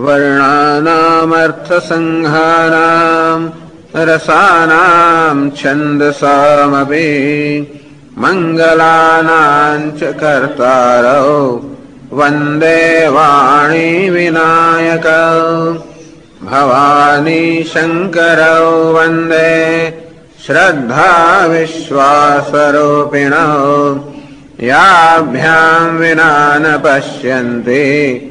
वर्णानामर्थसङ्घानाम् रसानाम् छन्दसामपि मङ्गलानाम् च कर्तारौ वन्दे वाणी विनायकौ भवानी शङ्करौ वन्दे श्रद्धा विश्वासरूपिणौ याभ्याम् विना न पश्यन्ति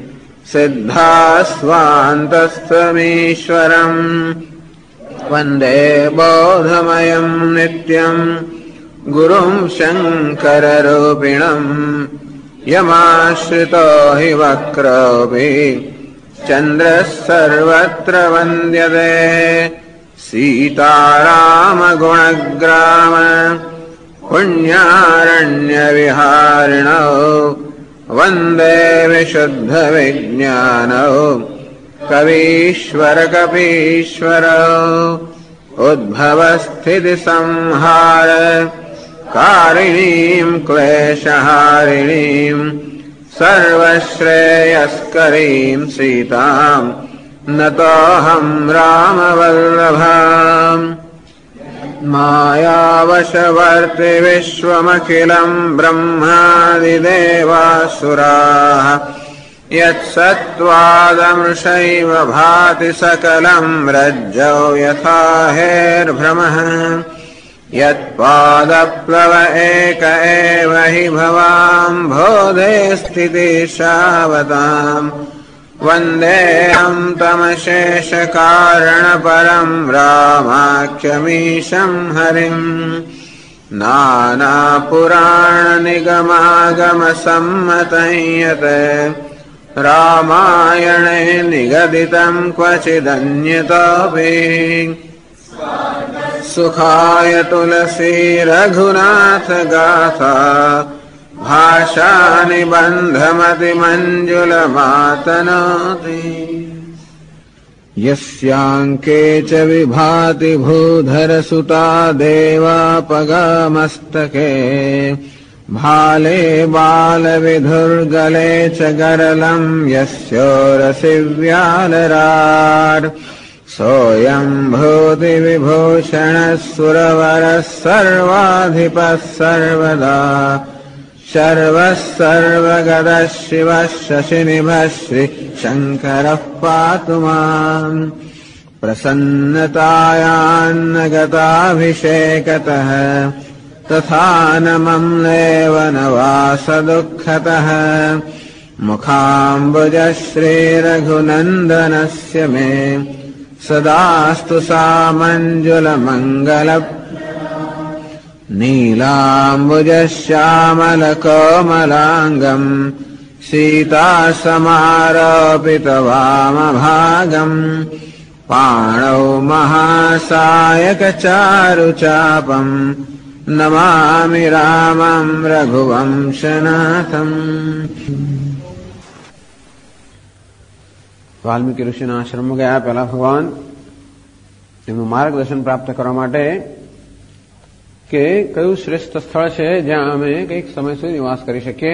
सिद्धास्वान्तस्थमीश्वरम् वन्दे बोधमयम् नित्यम् गुरुम् शङ्कररूपिणम् यमाश्रितो हि वक्रोऽपि चन्द्रः सर्वत्र वन्द्यते सीतारामगुणग्राम पुण्यारण्यविहारिणौ वन्दे विशुद्धविज्ञानौ कवीश्वरकपीश्वरौ उद्भवस्थितिसंहार कारिणीम् क्लेशहारिणीम् सर्वश्रेयस्करीम् सीताम् नतोऽहम् रामवल्लभाम् मायावशवर्ति विश्वमखिलम् ब्रह्मादिदेवासुराः यत्सत्त्वादमृषैव भाति सकलम् रज्जौ यथा हेर्भ्रमः यत्पादप्लव एक एव हि भवाम् बोधे स्थितिशावताम् वन्देऽहम् तमशेषकारणपरम् रामाख्यमीशम् हरिम् नानापुराणनिगमागमसम्मतं यत् रामायणे निगदितम् क्वचिदन्यतोऽपि सुखाय तुलसी रघुनाथ गाथा भाषा निबन्धमतिमञ्जुलमातनोति यस्याङ्के च विभाति भूधरसुता देवापगामस्तके भाले बालविधुर्गले च गरलम् यस्योरसि व्यालराट् सोऽयम् भूतिविभूषणः सुरवरः सर्वाधिपः सर्वदा शर्वः सर्वगतः शिवः शशिनिभः श्रीशङ्करः पातु माम् प्रसन्नतायान्न गताभिषेकतः तथा न मम्लेव न वासदुःखतः मुखाम्बुजः श्रीरघुनन्दनस्य मे सदास्तु सामञ्जुलमङ्गल नीलाम्बुजश्यामलकोमलाङ्गम् सीतासमारोपितवामभागम् पाणौ महासायकचारुचापम् नमामि रामम् रघुवंशनाथम्। વાલ્મીકી ઋષિના આશ્રમમાં ગયા પહેલા ભગવાન એમનું માર્ગદર્શન પ્રાપ્ત કરવા માટે કે કયું શ્રેષ્ઠ સ્થળ છે જ્યાં અમે કંઈક સમય સુધી નિવાસ કરી શકીએ.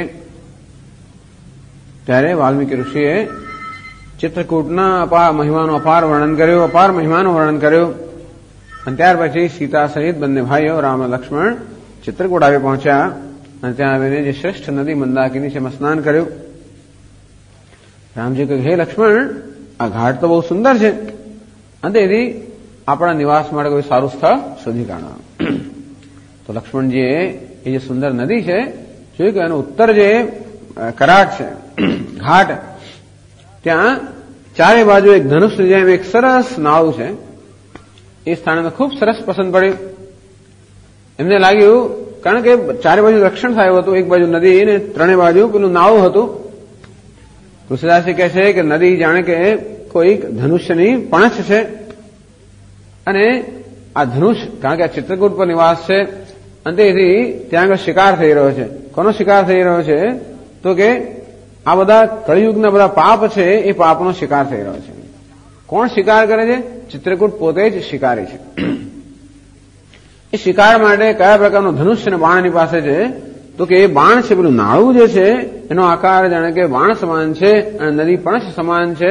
ત્યારે વાલ્મીકી ઋષિએ ચિત્રકૂટના મહિમાનું અપાર મહિમાનું વર્ણન કર્યું અને ત્યાર પછી સીતા સહિત બંને ભાઈઓ રામ અને લક્ષ્મણ ચિત્રકૂટ આવી પહોંચ્યા અને ત્યાં આવીને જે શ્રેષ્ઠ નદી મંદાકિની છે એમાં સ્નાન કર્યું. રામજી કહ્યું, હે લક્ષ્મણ, આ ઘાટ તો બહુ સુંદર છે અને તેથી આપણા નિવાસ માટે કોઈ સારું સ્થળ શોધી કાઢો. તો લક્ષ્મણજીએ એ જે સુંદર નદી છે જોયું કે એનો ઉત્તર જે કરાટ છે ઘાટ, ત્યાં ચારે બાજુ એક ધનુષની જેમ એક સરસ નાળું છે. એ સ્થાને ખૂબ સરસ પસંદ પડ્યું. એમને લાગ્યું, કારણ કે ચારે બાજુ રક્ષણ થયું હતું, એક બાજુ નદી ને ત્રણેય બાજુ પેલું નાળું હતું. તુલસીદાસજી કહે છે કે નદી જાણે કે કોઈક ધનુષ્યની પણછ છે અને આ ધનુષ, કારણ કે આ ચિત્રકૂટ પર નિવાસ છે અને તેથી ત્યાં આગળ શિકાર થઈ રહ્યો છે. કોનો શિકાર થઈ રહ્યો છે? તો કે આ બધા કળિયુગના બધા પાપ છે એ પાપનો શિકાર થઈ રહ્યો છે. કોણ શિકાર કરે છે? ચિત્રકૂટ પોતે જ શિકારી છે. એ શિકાર માટે કયા પ્રકારનો ધનુષ્ય અને બાણ એની પાસે છે? તો કે એ બાણ છે, પેલું નાળું જે છે એનો આકાર જાણે કે બાણ સમાન છે અને નદી પણછ સમાન છે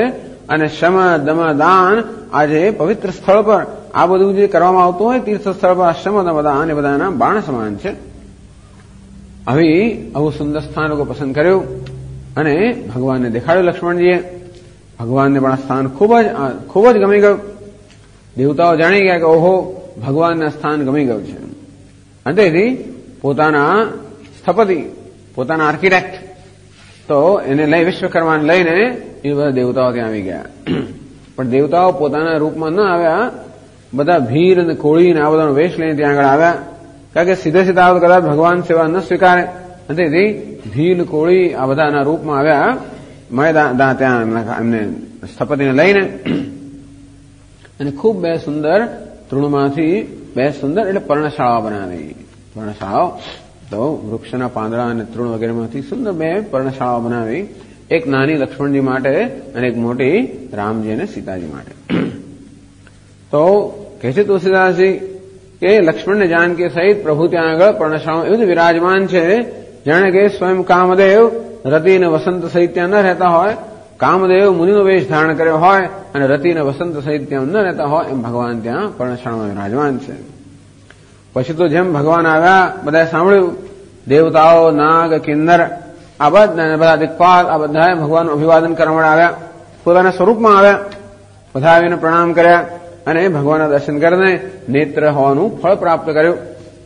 અને શમ દમ દાન આજે પવિત્ર સ્થળ પર આ બધું જે કરવામાં આવતું હોય તીર્થ સ્થળ પર શમ દમ દાન એ બધાના બાણ સમાન છે. હવે આવું સુંદર સ્થાન લોકો પસંદ કર્યું અને ભગવાનને દેખાડ્યું લક્ષ્મણજીએ. ભગવાનને પણ આ સ્થાન ખૂબ જ ગમી ગયું. દેવતાઓ જાણી ગયા કે ઓહો ભગવાનના સ્થાન ગમી ગયું છે. અંતેથી પોતાના સ્થપતિ પોતાના આર્કિટેક્ટ તો એને લઈ વિશ્વકર્માને લઈને એ બધા દેવતાઓ ત્યાં આવી ગયા. પણ દેવતાઓ પોતાના રૂપમાં ન આવ્યા, બધા ભીર અને કોળી અને આ બધાનો વેશ લઈને ત્યાં આગળ આવ્યા. કારણ કે સીધા કદાચ ભગવાન સેવા ન સ્વીકારે. તેથી ભીલ કોળી આ બધાના રૂપમાં આવ્યા ત્યાં એમને સ્થપતિને લઈને અને ખૂબ બે સુંદર તૃણમાંથી બે સુંદર એટલે પર્ણશાળાઓ બનાવી. પર્ણશાળાઓ તો વૃક્ષના પાંદડા અને તૃણ વગેરેમાંથી સુંદર બે પર્ણશાળાઓ બનાવી. એક નાની લક્ષ્મણજી માટે અને એક મોટી રામજી અને સીતાજી માટે. તો કહે છે તુલસીદાસજી કે લક્ષ્મણને જાનકી સહિત પ્રભુ ત્યાં આગળ પર્ણશાળા એવું જ વિરાજમાન છે જાણે કે સ્વયં કામદેવ રતિ અને વસંત સહિત ત્યાં ન રહેતા હોય, કામદેવ મુનિનો વેશ ધારણ કર્યો હોય અને રતિ અને વસંત સહિત ત્યાં ન રહેતા હોય એમ ભગવાન ત્યાં પર્ણશાળામાં વિરાજમાન છે. પછી તો જેમ ભગવાન આવ્યા બધાએ સાંભળ્યું, દેવતાઓ નાગ કિન્નર આ બધા દિક્પાલ આ બધાએ ભગવાનનું અભિવાદન કરવા માટે આવ્યા, પોતાના સ્વરૂપમાં આવ્યા. બધા આવીને પ્રણામ કર્યા અને ભગવાનના દર્શન કરીને નેત્ર હોવાનું ફળ પ્રાપ્ત કર્યું.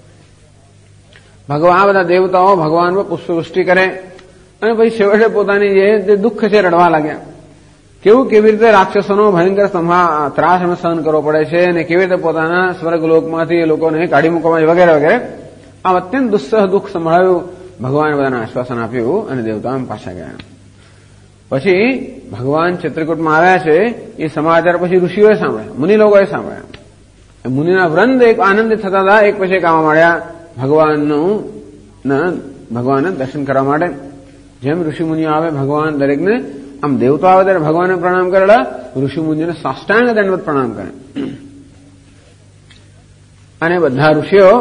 ભગવાન બધા દેવતાઓ ભગવાન પર પુષ્પવૃષ્ટિ કરે અને પછી છેવટે પોતાની જે દુઃખ છે રડવા લાગ્યા. કેવી રીતે રાક્ષસોનો ભયંકર ત્રાસ અમે સહન કરવો પડે છે અને કેવી રીતે પોતાના સ્વર્ગલોકમાંથી એ લોકોને કાઢી મૂકવામાં વગેરે વગેરે આમ અત્યંત દુસ્સહ દુઃખ સંભળાયું. ભગવાને બધાને આશ્વાસન આપ્યું અને દેવતાઓ પાછા ગયા. પછી ભગવાન ચિત્રકૂટમાં આવ્યા છે એ સમાચાર પછી ઋષિઓએ સાંભળ્યા, મુનિ લોકોએ સાંભળ્યા. મુનિના વૃંદ એક આનંદિત થતા હતા, એક પછી એક આવવા માંડ્યા ભગવાનને દર્શન કરવા માટે. જેમ ઋષિ મુનિઓ આવે ભગવાન દરેકને આમ દેવતા આવે ત્યારે ભગવાનને પ્રણામ કરેલા, ઋષિ મુનિઓને સાષ્ટાંગ દંડવત પ્રણામ કરે. અને બધા ઋષિઓ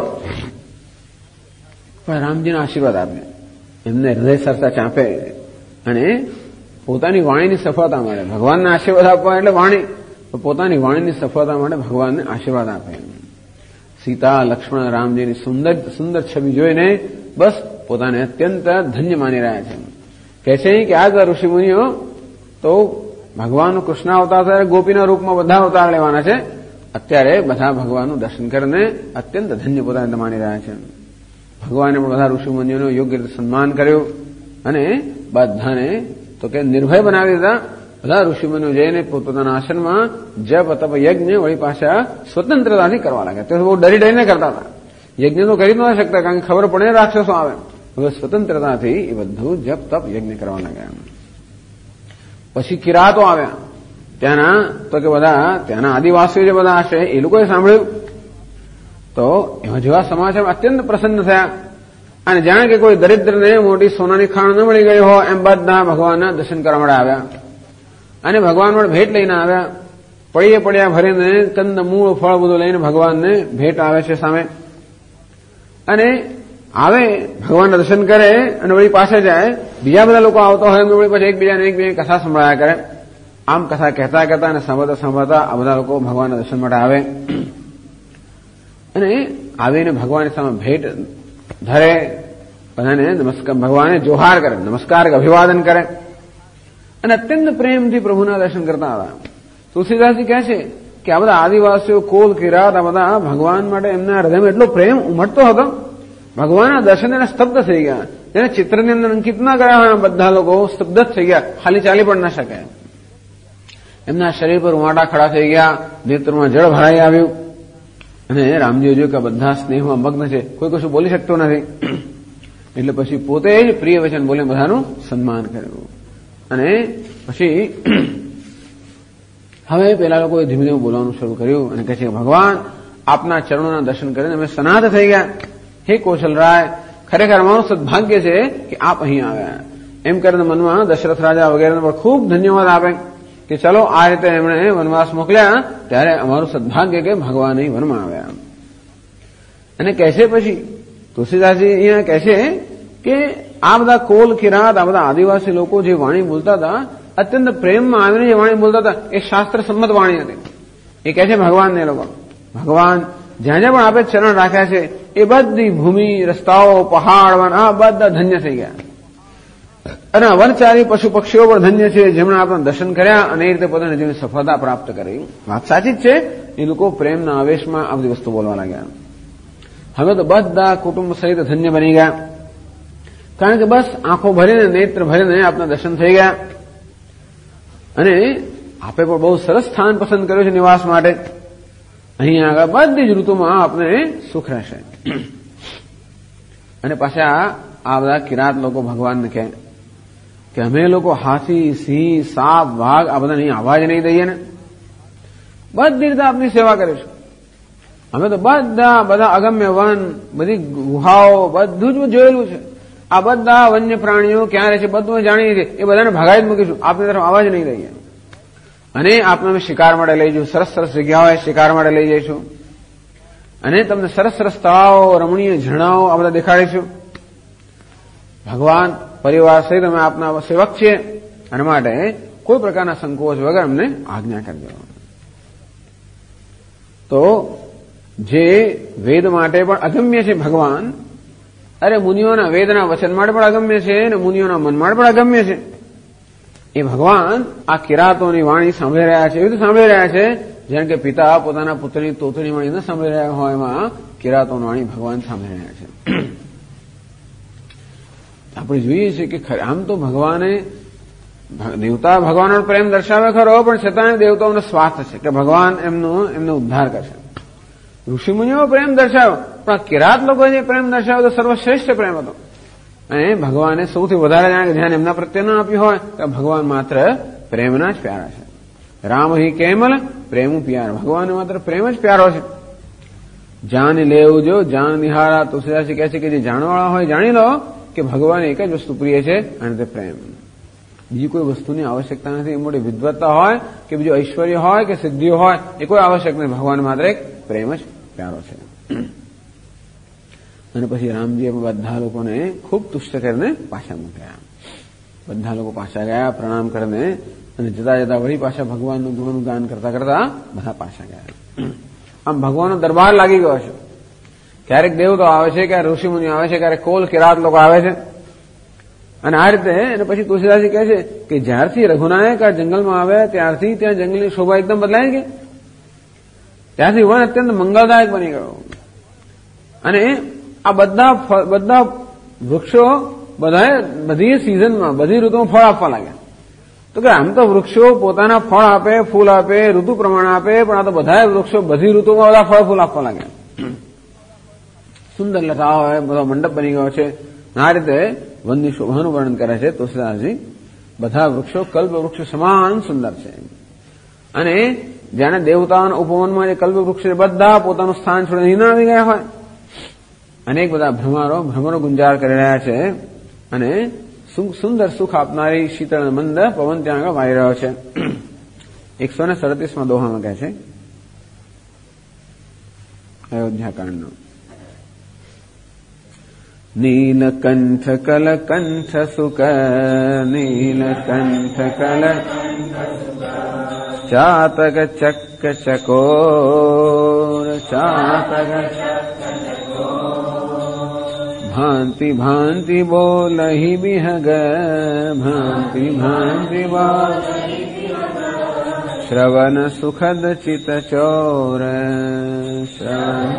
રામજીને આશીર્વાદ આપે, એમને હૃદય સરતા ચાંપે અને પોતાની વાણીની સફળતા મળે. ભગવાનને આશીર્વાદ આપવા એટલે વાણી, પોતાની વાણીની સફળતા માટે ભગવાનને આશીર્વાદ આપે. સીતા લક્ષ્મણ રામજીની સુંદર સુંદર છબી જોઈને બસ પોતાને અત્યંત ધન્ય માની રહ્યા છે. કહે છે કે આ ઋષિ મુનિઓ તો ભગવાનનું કૃષ્ણ અવતાર ત્યારે ગોપીના રૂપમાં બધા અવતાર લેવાના છે. અત્યારે બધા ભગવાનનું દર્શન કરીને અત્યંત ધન્ય પોતાને માની રહ્યા છે. ભગવાને પણ બધા ઋષિ મુનિઓનું યોગ્ય રીતે સન્માન કર્યું અને બધાને તો કે નિર્ભય બનાવી દીધા. બધા ઋષિમુનિઓ જઈને પોતાના આસનમાં જપ તપ યજ્ઞ વળી પાછા સ્વતંત્રતાથી કરવા લાગ્યા. તે બહુ ડરીને કરતા હતા, યજ્ઞ તો કરી ન શકતા કારણ કે ખબર પડે રાક્ષસો આવે. હવે સ્વતંત્રતાથી એ બધું જપ તપ યજ્ઞ કરવા લાગ્યા. પછી કિરાતો આવ્યા ત્યાંના, તો કે બધા ત્યાંના આદિવાસીઓ જે બધા હશે એ લોકોએ સાંભળ્યું તો એવા જેવા સમાચાર અત્યંત પ્રસન્ન થયા અને જાણે કે કોઈ દરિદ્રને મોટી સોનાની ખાણ ન મળી ગઈ હોય એમ બધા ભગવાનના દર્શન કરવા માટે આવ્યા અને ભગવાન માટે ભેટ લઈને આવ્યા. પડ્યા ભરીને કંદ મૂળ ફળ બધું લઈને ભગવાનને ભેટ આવે છે સામે અને આવે ભગવાનના દર્શન કરે અને વળી પાસે જાય. બીજા બધા લોકો આવતા હોય એમને વળી પછી એકબીજાને કથા સંભળાયા કરે. આમ કથા કહેતા અને સાંભળતા આ બધા લોકો ભગવાનના દર્શન માટે આવે અને આવીને ભગવાનની સામે ભેટ ધરે, બધાને ભગવાને જોહાર કરે, નમસ્કાર અભિવાદન કરે અને અત્યંત પ્રેમથી પ્રભુના દર્શન કરતા હતા. તુલસીદાસજી કહે છે કે આ બધા આદિવાસીઓ કોલ કિરાત આ બધા ભગવાન માટે એમના હૃદયમાં એટલો પ્રેમ ઉમટતો હતો, ભગવાનના દર્શન એને સ્તબ્ધ થઈ ગયા. જેને ચિત્રની અંદર અંકિત ના કર્યા હોય બધા લોકો સ્તબ્ધ થઈ ગયા, ખાલી ચાલી પણ ના શકે. એમના શરીર પર રૂવાટા ખડા થઈ ગયા, નેત્રમાં જળ ભરાઈ આવ્યું અને રામજીએ જોયું કે બધા સ્નેહમાં મગ્ન છે, કોઈ કશું બોલી શકતો નથી. એટલે પછી પોતે જ પ્રિય વચન બોલી બધાનું સન્માન કર્યું અને પછી હવે પેલા લોકોએ ધીમે ધીમે બોલવાનું શરૂ કર્યું અને કહે છે કે ભગવાન આપના ચરણોના દર્શન કરીને અમે સનાથ થઈ ગયા. હે કૌશલરાય, ખરેખર અમારું સદભાગ્ય છે કે આપ અહીં આવ્યા. એમ કરીને મનમાં દશરથ રાજા વગેરેને પણ ખૂબ ધન્યવાદ આપે કે ચલો આ રીતે એમણે વનવાસ મોકલ્યા ત્યારે અમારું સદભાગ્ય કે ભગવાન અહીં વનમાં આવ્યા. અને કહે છે પછી તુલસીદાસજી અહીંયા કહે છે કે આ બધા કોલ કિરાત આ બધા આદિવાસી લોકો જે વાણી બોલતા હતા અત્યંત પ્રેમમાં આવીને જે વાણી બોલતા હતા એ શાસ્ત્ર સંમત વાણી હતી. એ કહે છે ભગવાનને લોકો ભગવાન જ્યાં જ્યાં પણ આપણે ચરણ રાખ્યા છે એ બધી ભૂમિ, રસ્તાઓ, પહાડ, વન આ બધા ધન્ય થઈ ગયા. અને વનચારી પશુ પક્ષીઓ પણ ધન્ય છે જેમણે આપણે દર્શન કર્યા અને એ રીતે પોતાની જીવન સફળતા પ્રાપ્ત કરી. વાત સાચી જ છે. એ લોકો પ્રેમના આવેશમાં આ બધી વસ્તુ બોલવા લાગ્યા. હવે તો બધા કુટુંબ સહિત ધન્ય બની ગયા. કારણ કે બસ આંખો ભરીને, નેત્ર ભરીને આપના દર્શન થઈ ગયા. અને આપે પણ બહુ સરસ સ્થાન પસંદ કર્યું છે નિવાસ માટે. અહીંયા આગળ બધી જ ઋતુમાં આપને સુખ રહેશે. અને પાછા આ બધા કિરાત લોકો ભગવાનને કહે કે અમે લોકો હાથી, સિંહ, સાપ, વાઘ આ બધા નહીં આવાજ નહીં દઈએ ને, બધી રીતે આપની સેવા કરીશું. અમે તો બધા અગમ્ય વન, બધી ગુહાઓ બધું જ જોયેલું છે. આ બધા વન્ય પ્રાણીઓ ક્યાં રહે છે બધું જાણીએ છીએ. એ બધાને ભગાવી જ મૂકીશું, આપની તરફ આવાજ નહીં દઈએ. અને આપને અમે શિકાર માટે લઈ જઈશું, સરસ સરસ જગ્યાઓએ શિકાર માટે લઈ જઈશું. અને તમને સરસ સરસ તળાવો, રમણીય ઝરણાઓ આ બધા દેખાડીશું. ભગવાન પરિવાર સહિત અમે આપના સેવક છીએ અને માટે કોઈ પ્રકારના સંકોચ વગર અમને આજ્ઞા કરી દેવા. તો જે વેદ માટે પણ અગમ્ય છે ભગવાન, અરે મુનિઓના વેદના વચન માટે પણ અગમ્ય છે અને મુનિઓના મન માટે પણ અગમ્ય છે. એ ભગવાન આ કિરાતોની વાણી સાંભળી રહ્યા છે. એવી રીતે સાંભળી રહ્યા છે જેમ કે પિતા પોતાના પુત્રની તોતણી વાણી ન સાંભળી રહ્યા હોય એમાં કિરાતોની વાણી ભગવાન સાંભળી રહ્યા છે. આપણે જોઈએ છીએ કે આમ તો ભગવાને દેવતા ભગવાનનો પ્રેમ દર્શાવે ખરો, પણ છતાં દેવતાઓનો સ્વાર્થ છે કે ભગવાન એમનો ઉદ્ધાર કરશે. ઋષિમુનિઓ પ્રેમ દર્શાવ્યો, પણ કિરાત લોકો જે પ્રેમ દર્શાવ્યો તો સર્વશ્રેષ્ઠ પ્રેમ હતો. અને ભગવાને સૌથી વધારે ધ્યાન એમના પ્રત્યે ન આપ્યું હોય તો ભગવાન માત્ર પ્રેમના જ પ્યારા છે. રામ હિ કેમલ પ્રેમ પ્યાર, ભગવાન માત્ર પ્રેમ જ પ્યારો છે. જાન લેવું જો જાન નિહારા. તુલસીદાસજી કહે છે કે જે જાણવાવાળા હોય જાણી લો કે ભગવાન એક જ વસ્તુ પ્રિય છે અને તે પ્રેમ. બીજી કોઈ વસ્તુની આવશ્યકતા નથી. એ મોટી વિદ્વત્તા હોય કે બીજું ઐશ્વર્ય હોય કે સિદ્ધિઓ હોય એ કોઈ આવશ્યક નથી. ભગવાન માત્ર એક પ્રેમ જ પ્યારો છે. અને પછી રામજીએ બધા લોકોને ખૂબ તુષ્ટ કરીને પાછા મૂક્યા. બધા લોકો પાછા ગયા પ્રણામ કરીને, અને જતા જતા વળી પાછા ભગવાનનું ગુણનું ગાન કરતા કરતા બધા પાછા ગયા. આમ ભગવાનનો દરબાર લાગી ગયો છે. ક્યારેક દેવતો આવે છે, ક્યારેક ઋષિમુનિ આવે છે, ક્યારેક કોલ કિરાત લોકો આવે છે. અને આ રીતે અને પછી તુલસીદાસજી કહે છે કે જ્યારથી રઘુનાયક આ જંગલમાં આવ્યા ત્યારથી ત્યાં જંગલની શોભા એકદમ બદલાઈ ગઈ. ત્યારથી વન અત્યંત મંગલદાયક બની ગયો. અને આ બધા વૃક્ષો બધી સિઝનમાં બધી ઋતુમાં ફળ આપવા લાગ્યા. તો કે આમ તો વૃક્ષો પોતાના ફળ આપે, ફૂલ આપે, ઋતુ પ્રમાણે આપે, પણ આ તો બધા વૃક્ષો બધી ઋતુમાં બધા ફળ ફૂલ આપવા લાગ્યા. સુંદર લતાઓ હોય, બધો મંડપ બની ગયો છે. આ રીતે વનની શોભાનું વર્ણન કરે છે તુલસીદાસજી. બધા વૃક્ષો કલ્પ વૃક્ષ સમાન સુંદર છે. અને જાણે દેવતાઓના ઉપવનમાં જે કલ્પ વૃક્ષ બધા પોતાનું સ્થાન છોડીને અહીં આવી ગયા હોય. અનેક બધા ભ્રમરો ગુંજાર કરી રહ્યા છે. અને સુંદર સુખ આપનારી શીતળ મંદ પવન ત્યાં આગળ વાઈ રહ્યો છે. 137માં દોહામાં કહે છે અયોધ્યાકાંડનો. નીલકંઠ કલકંઠ સુક નીલકંઠ કલ ચાતક ચક્ક ચકોર ચાતક ભાંતિ ભાંતિ બોલહી બિહગ ભાંતિ ભાંતિ બોલ શ્રવણ સુખદ ચિત ચોર શ્રવણ.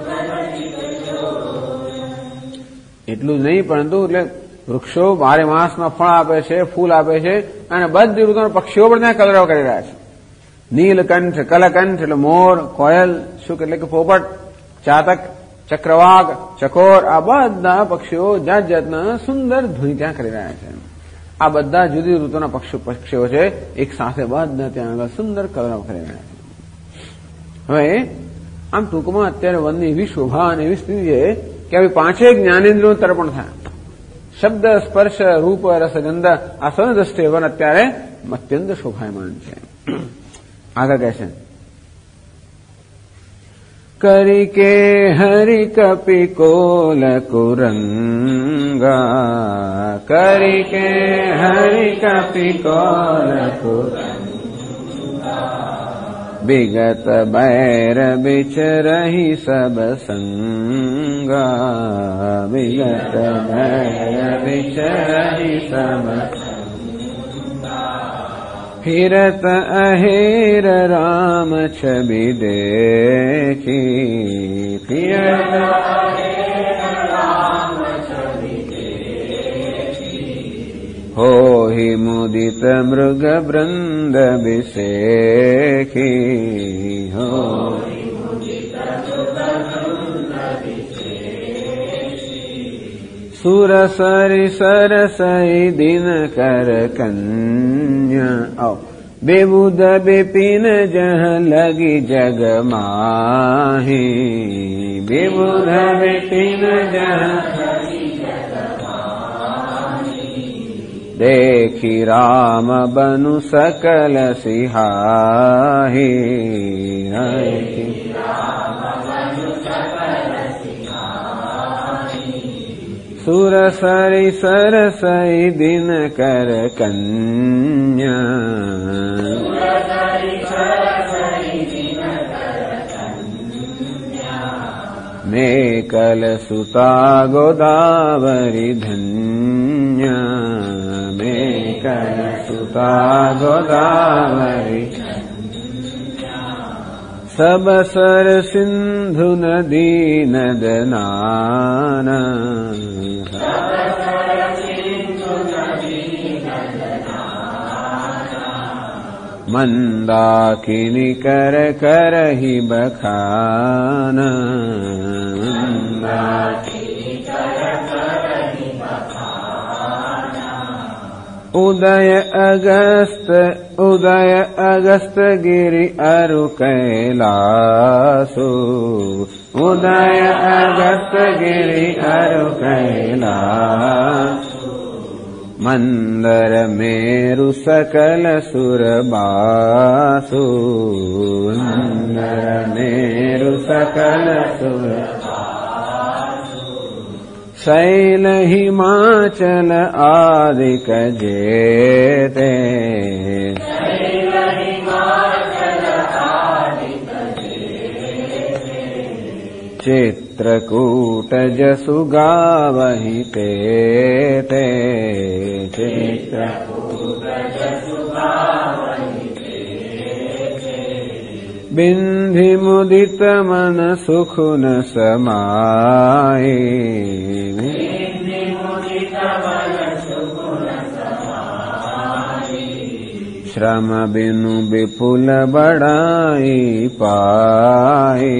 એટલું જ નહીં પરંતુ એટલે વૃક્ષો 12 માસમાં ફળ આપે છે, ફૂલ આપે છે, અને બધી ઋતુના પક્ષીઓ પણ ત્યાં કલરવ કરી રહ્યા છે. નીલકંઠ, કલકંઠ એટલે મોર, કોયલ, શુક એટલે કે પોપટ, ચાતક, ચક્રવાક, ચકોર આ બધા પક્ષીઓ જાત જાતના સુંદર ધ્વનિ ત્યાં કરી રહ્યા છે. આ બધા જુદી ઋતુના પક્ષીઓ છે, એક સાથે બધા ત્યાં આગળ સુંદર કલરવ કરી રહ્યા છે. હવે આમ ટૂંકમાં અત્યારે વનની એવી શોભા અને એવી સ્થિતિ છે કે આવી 5 જ્ઞાનેન્દ્રિયોનું તર્પણ થાય. શબ્દ, સ્પર્શ, રૂપ, રસ, ગંધ આ સૌની દ્રષ્ટિએ વન અત્યારે અત્યંત શોભાયમાન છે. આગળ કહે છે करिके हरि कपि कोल कुरंगा, करिके हरि कपि कोल कुरंगा, विगत बैर बिचरहि सब संगा, विगत बैर बिचरहि सब संगा, फिरत अहेर राम छवि देखी, फिरत अहेर राम छवि देखी, होहि मुदित मृग वृंद बिसेखी, होहि मुदित मृग वृंद बिसेखी, सुर सरि सरसई दिन कर कन्या, बेबुद बिपिन जह लगी जग माही, बेबुद बिपिन जह लगी जग माही, देखी राम बनु सकल सिहाही, देखी राम बनु सकल सिहाही, सुर सरि सरसई दिन कर कन्या, मेकल सुता गोदावरी धन्या, मेकल सुता गोदावरी धन्या, सब सर सिंधु नदी नदनाना, मंदाकिनी कर करहि बखाना, मंदाकिनी कर करहि बखाना, उदय अगस्त गिरि अरु कैलासु, उदय अगस्त गिरि अरु कैलासु, मंदर मेरु सकल सुरबासु, मंदर मेरु सकल सुरबासु, शैल हिमाचल आदिक जेते, शैल हिमाचल आदिक जेते, चित्रकूट जसु गावहि तेते, चित्रकूट जसु गावहि तेते, बिंधि मुदित मन सुख न समाये, बिंधि मुदित मन सुख न समाये, श्रम बिनु विपुल बड़ाई पाए,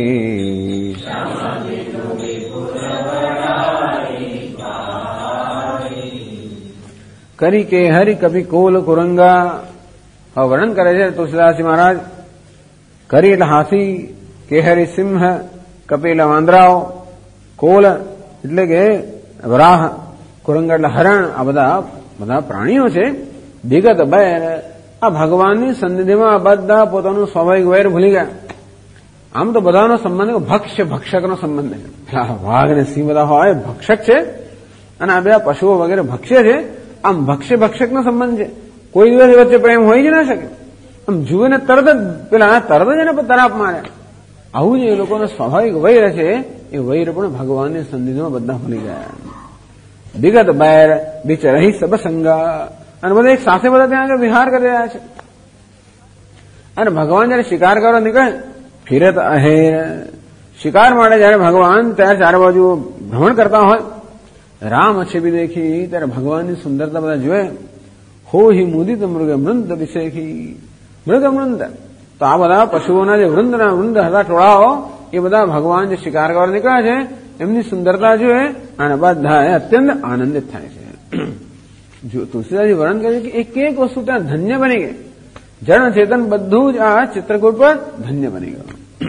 करी के हरि कपि कोल कुरंगा, और वर्णन करे છે તુલસીદાસ મહારાજ, કરી એટલે હાથી, કેહરી સિંહ, કપિલ વાંદરાઓ, કોલ એટલે કે વરાહ, કુરંગા એટલે હરણ, આ બધા પ્રાણીઓ છે. વિગત બેર, આ ભગવાનની સન્નિધિમાં બધા પોતાનું સ્વાભાવિક વૈર ભૂલી ગયા. આમ તો બધાનો સંબંધ ભક્ષ્ય ભક્ષકનો સંબંધ છે. વાઘ ને સિંહ બધા હોય ભક્ષક છે, અને આ બધા પશુઓ વગેરે ભક્ષ્ય છે. આમ ભક્ષ્ય ભક્ષકનો સંબંધ છે. કોઈ દિવસ વચ્ચે પ્રેમ હોઈ જ ના શકે. આમ જુએ ને તરત જ પેલા તરત જ એને તરાપ મારે. આવું જે એ લોકોનો સ્વાભાવિક વૈર છે, એ વૈર પણ ભગવાનની સન્નિધિમાં બધા ભૂલી ગયા. વિગત બેર બીચ રહી સબ સંગા, અને બધા એક સાથે બધા ત્યાં આગળ વિહાર કરી રહ્યા છે. અને ભગવાન જયારે શિકાર કરવા નીકળે, ફિરત અહેર, શિકાર માટે જયારે ભગવાન ત્યારે ચારે બાજુ ભ્રમણ કરતા હોય, રામ છબી દેખી, ત્યારે ભગવાનની સુંદરતા બધા જોયે. હો હિ મુદિત મૃગ વૃંદ વિશેખી, મૃગ વૃંદ તો આ બધા પશુઓના જે વૃંદ હતા ટોળાઓ, એ બધા ભગવાન જે શિકાર કરવા નીકળ્યા છે એમની સુંદરતા જોયે અને બધા અત્યંત આનંદિત થાય છે. જો તુલસીદાસજી વર્ણન કરે છે કે એક એક વસ્તુ ત્યાં ધન્ય બની ગઈ. જળ ચેતન બધું જ આ ચિત્રકૂટ પર ધન્ય બની ગયું.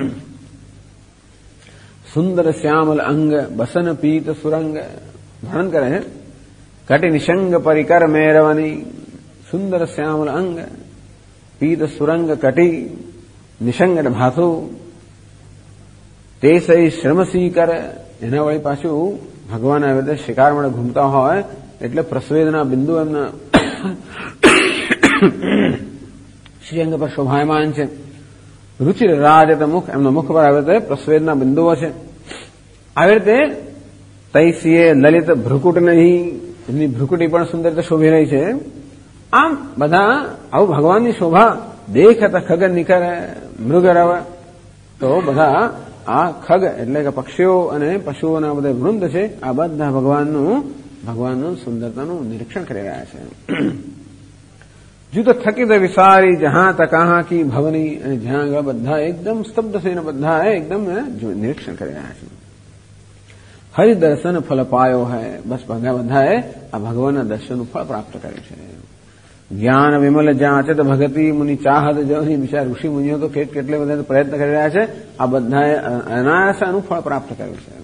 સુંદર શ્યામલ અંગ બસન પીત સુરંગ, વર્ણન કરે છે. કટિ નિશંગ પરિકર મેરવની, સુંદર શ્યામલ અંગ, પીત સુરંગ કટિ, નિશંગ ભાથું, તે સહી શ્રમસી કરે, એના વળી પાછું ભગવાન આવી રીતે શિકાર મળે ઘૂમતા હોય એટલે પ્રસ્વેદના બિંદુ એમના શ્રીઅંગ પર શોભાયમાન છે. રુચિર રાજત મુખ, એમના મુખ પર આવી રીતે પ્રસ્વેદના બિંદુઓ છે. આવી રીતે તૈસીએ લલિત ભ્રુકુટ નહીં, એમની ભ્રુકુટી પણ સુંદર રીતે શોભી રહી છે. આમ બધા આવું ભગવાનની શોભા દેખત ખગ નિકર મૃગરવ, તો બધા આ ખગ એટલે કે પક્ષીઓ અને પશુઓના બધા વૃંદ છે, આ બધા ભગવાનનું સુંદરતાનું નિરીક્ષણ કરી રહ્યા છે. જુદ થકિત વિસારી જહાં તકાહા કી ભવની, અને જ્યાં આગળ બધા એકદમ સ્તબ્ધ થઈને બધા એકદમ નિરીક્ષણ કરી રહ્યા છે. હરિ દર્શન ફલ પાયો હૈ, બસ બધાએ આ ભગવાનના દર્શનનું ફળ પ્રાપ્ત કર્યું છે. જ્ઞાન વિમલ જાચત ભગતિ મુનિ ચાહત જવની, બિચાર ઋષિ મુનિઓ તો કેટલે બધા પ્રયત્ન કરી રહ્યા છે, આ બધાએ અનાયાસનું ફળ પ્રાપ્ત કર્યું છે.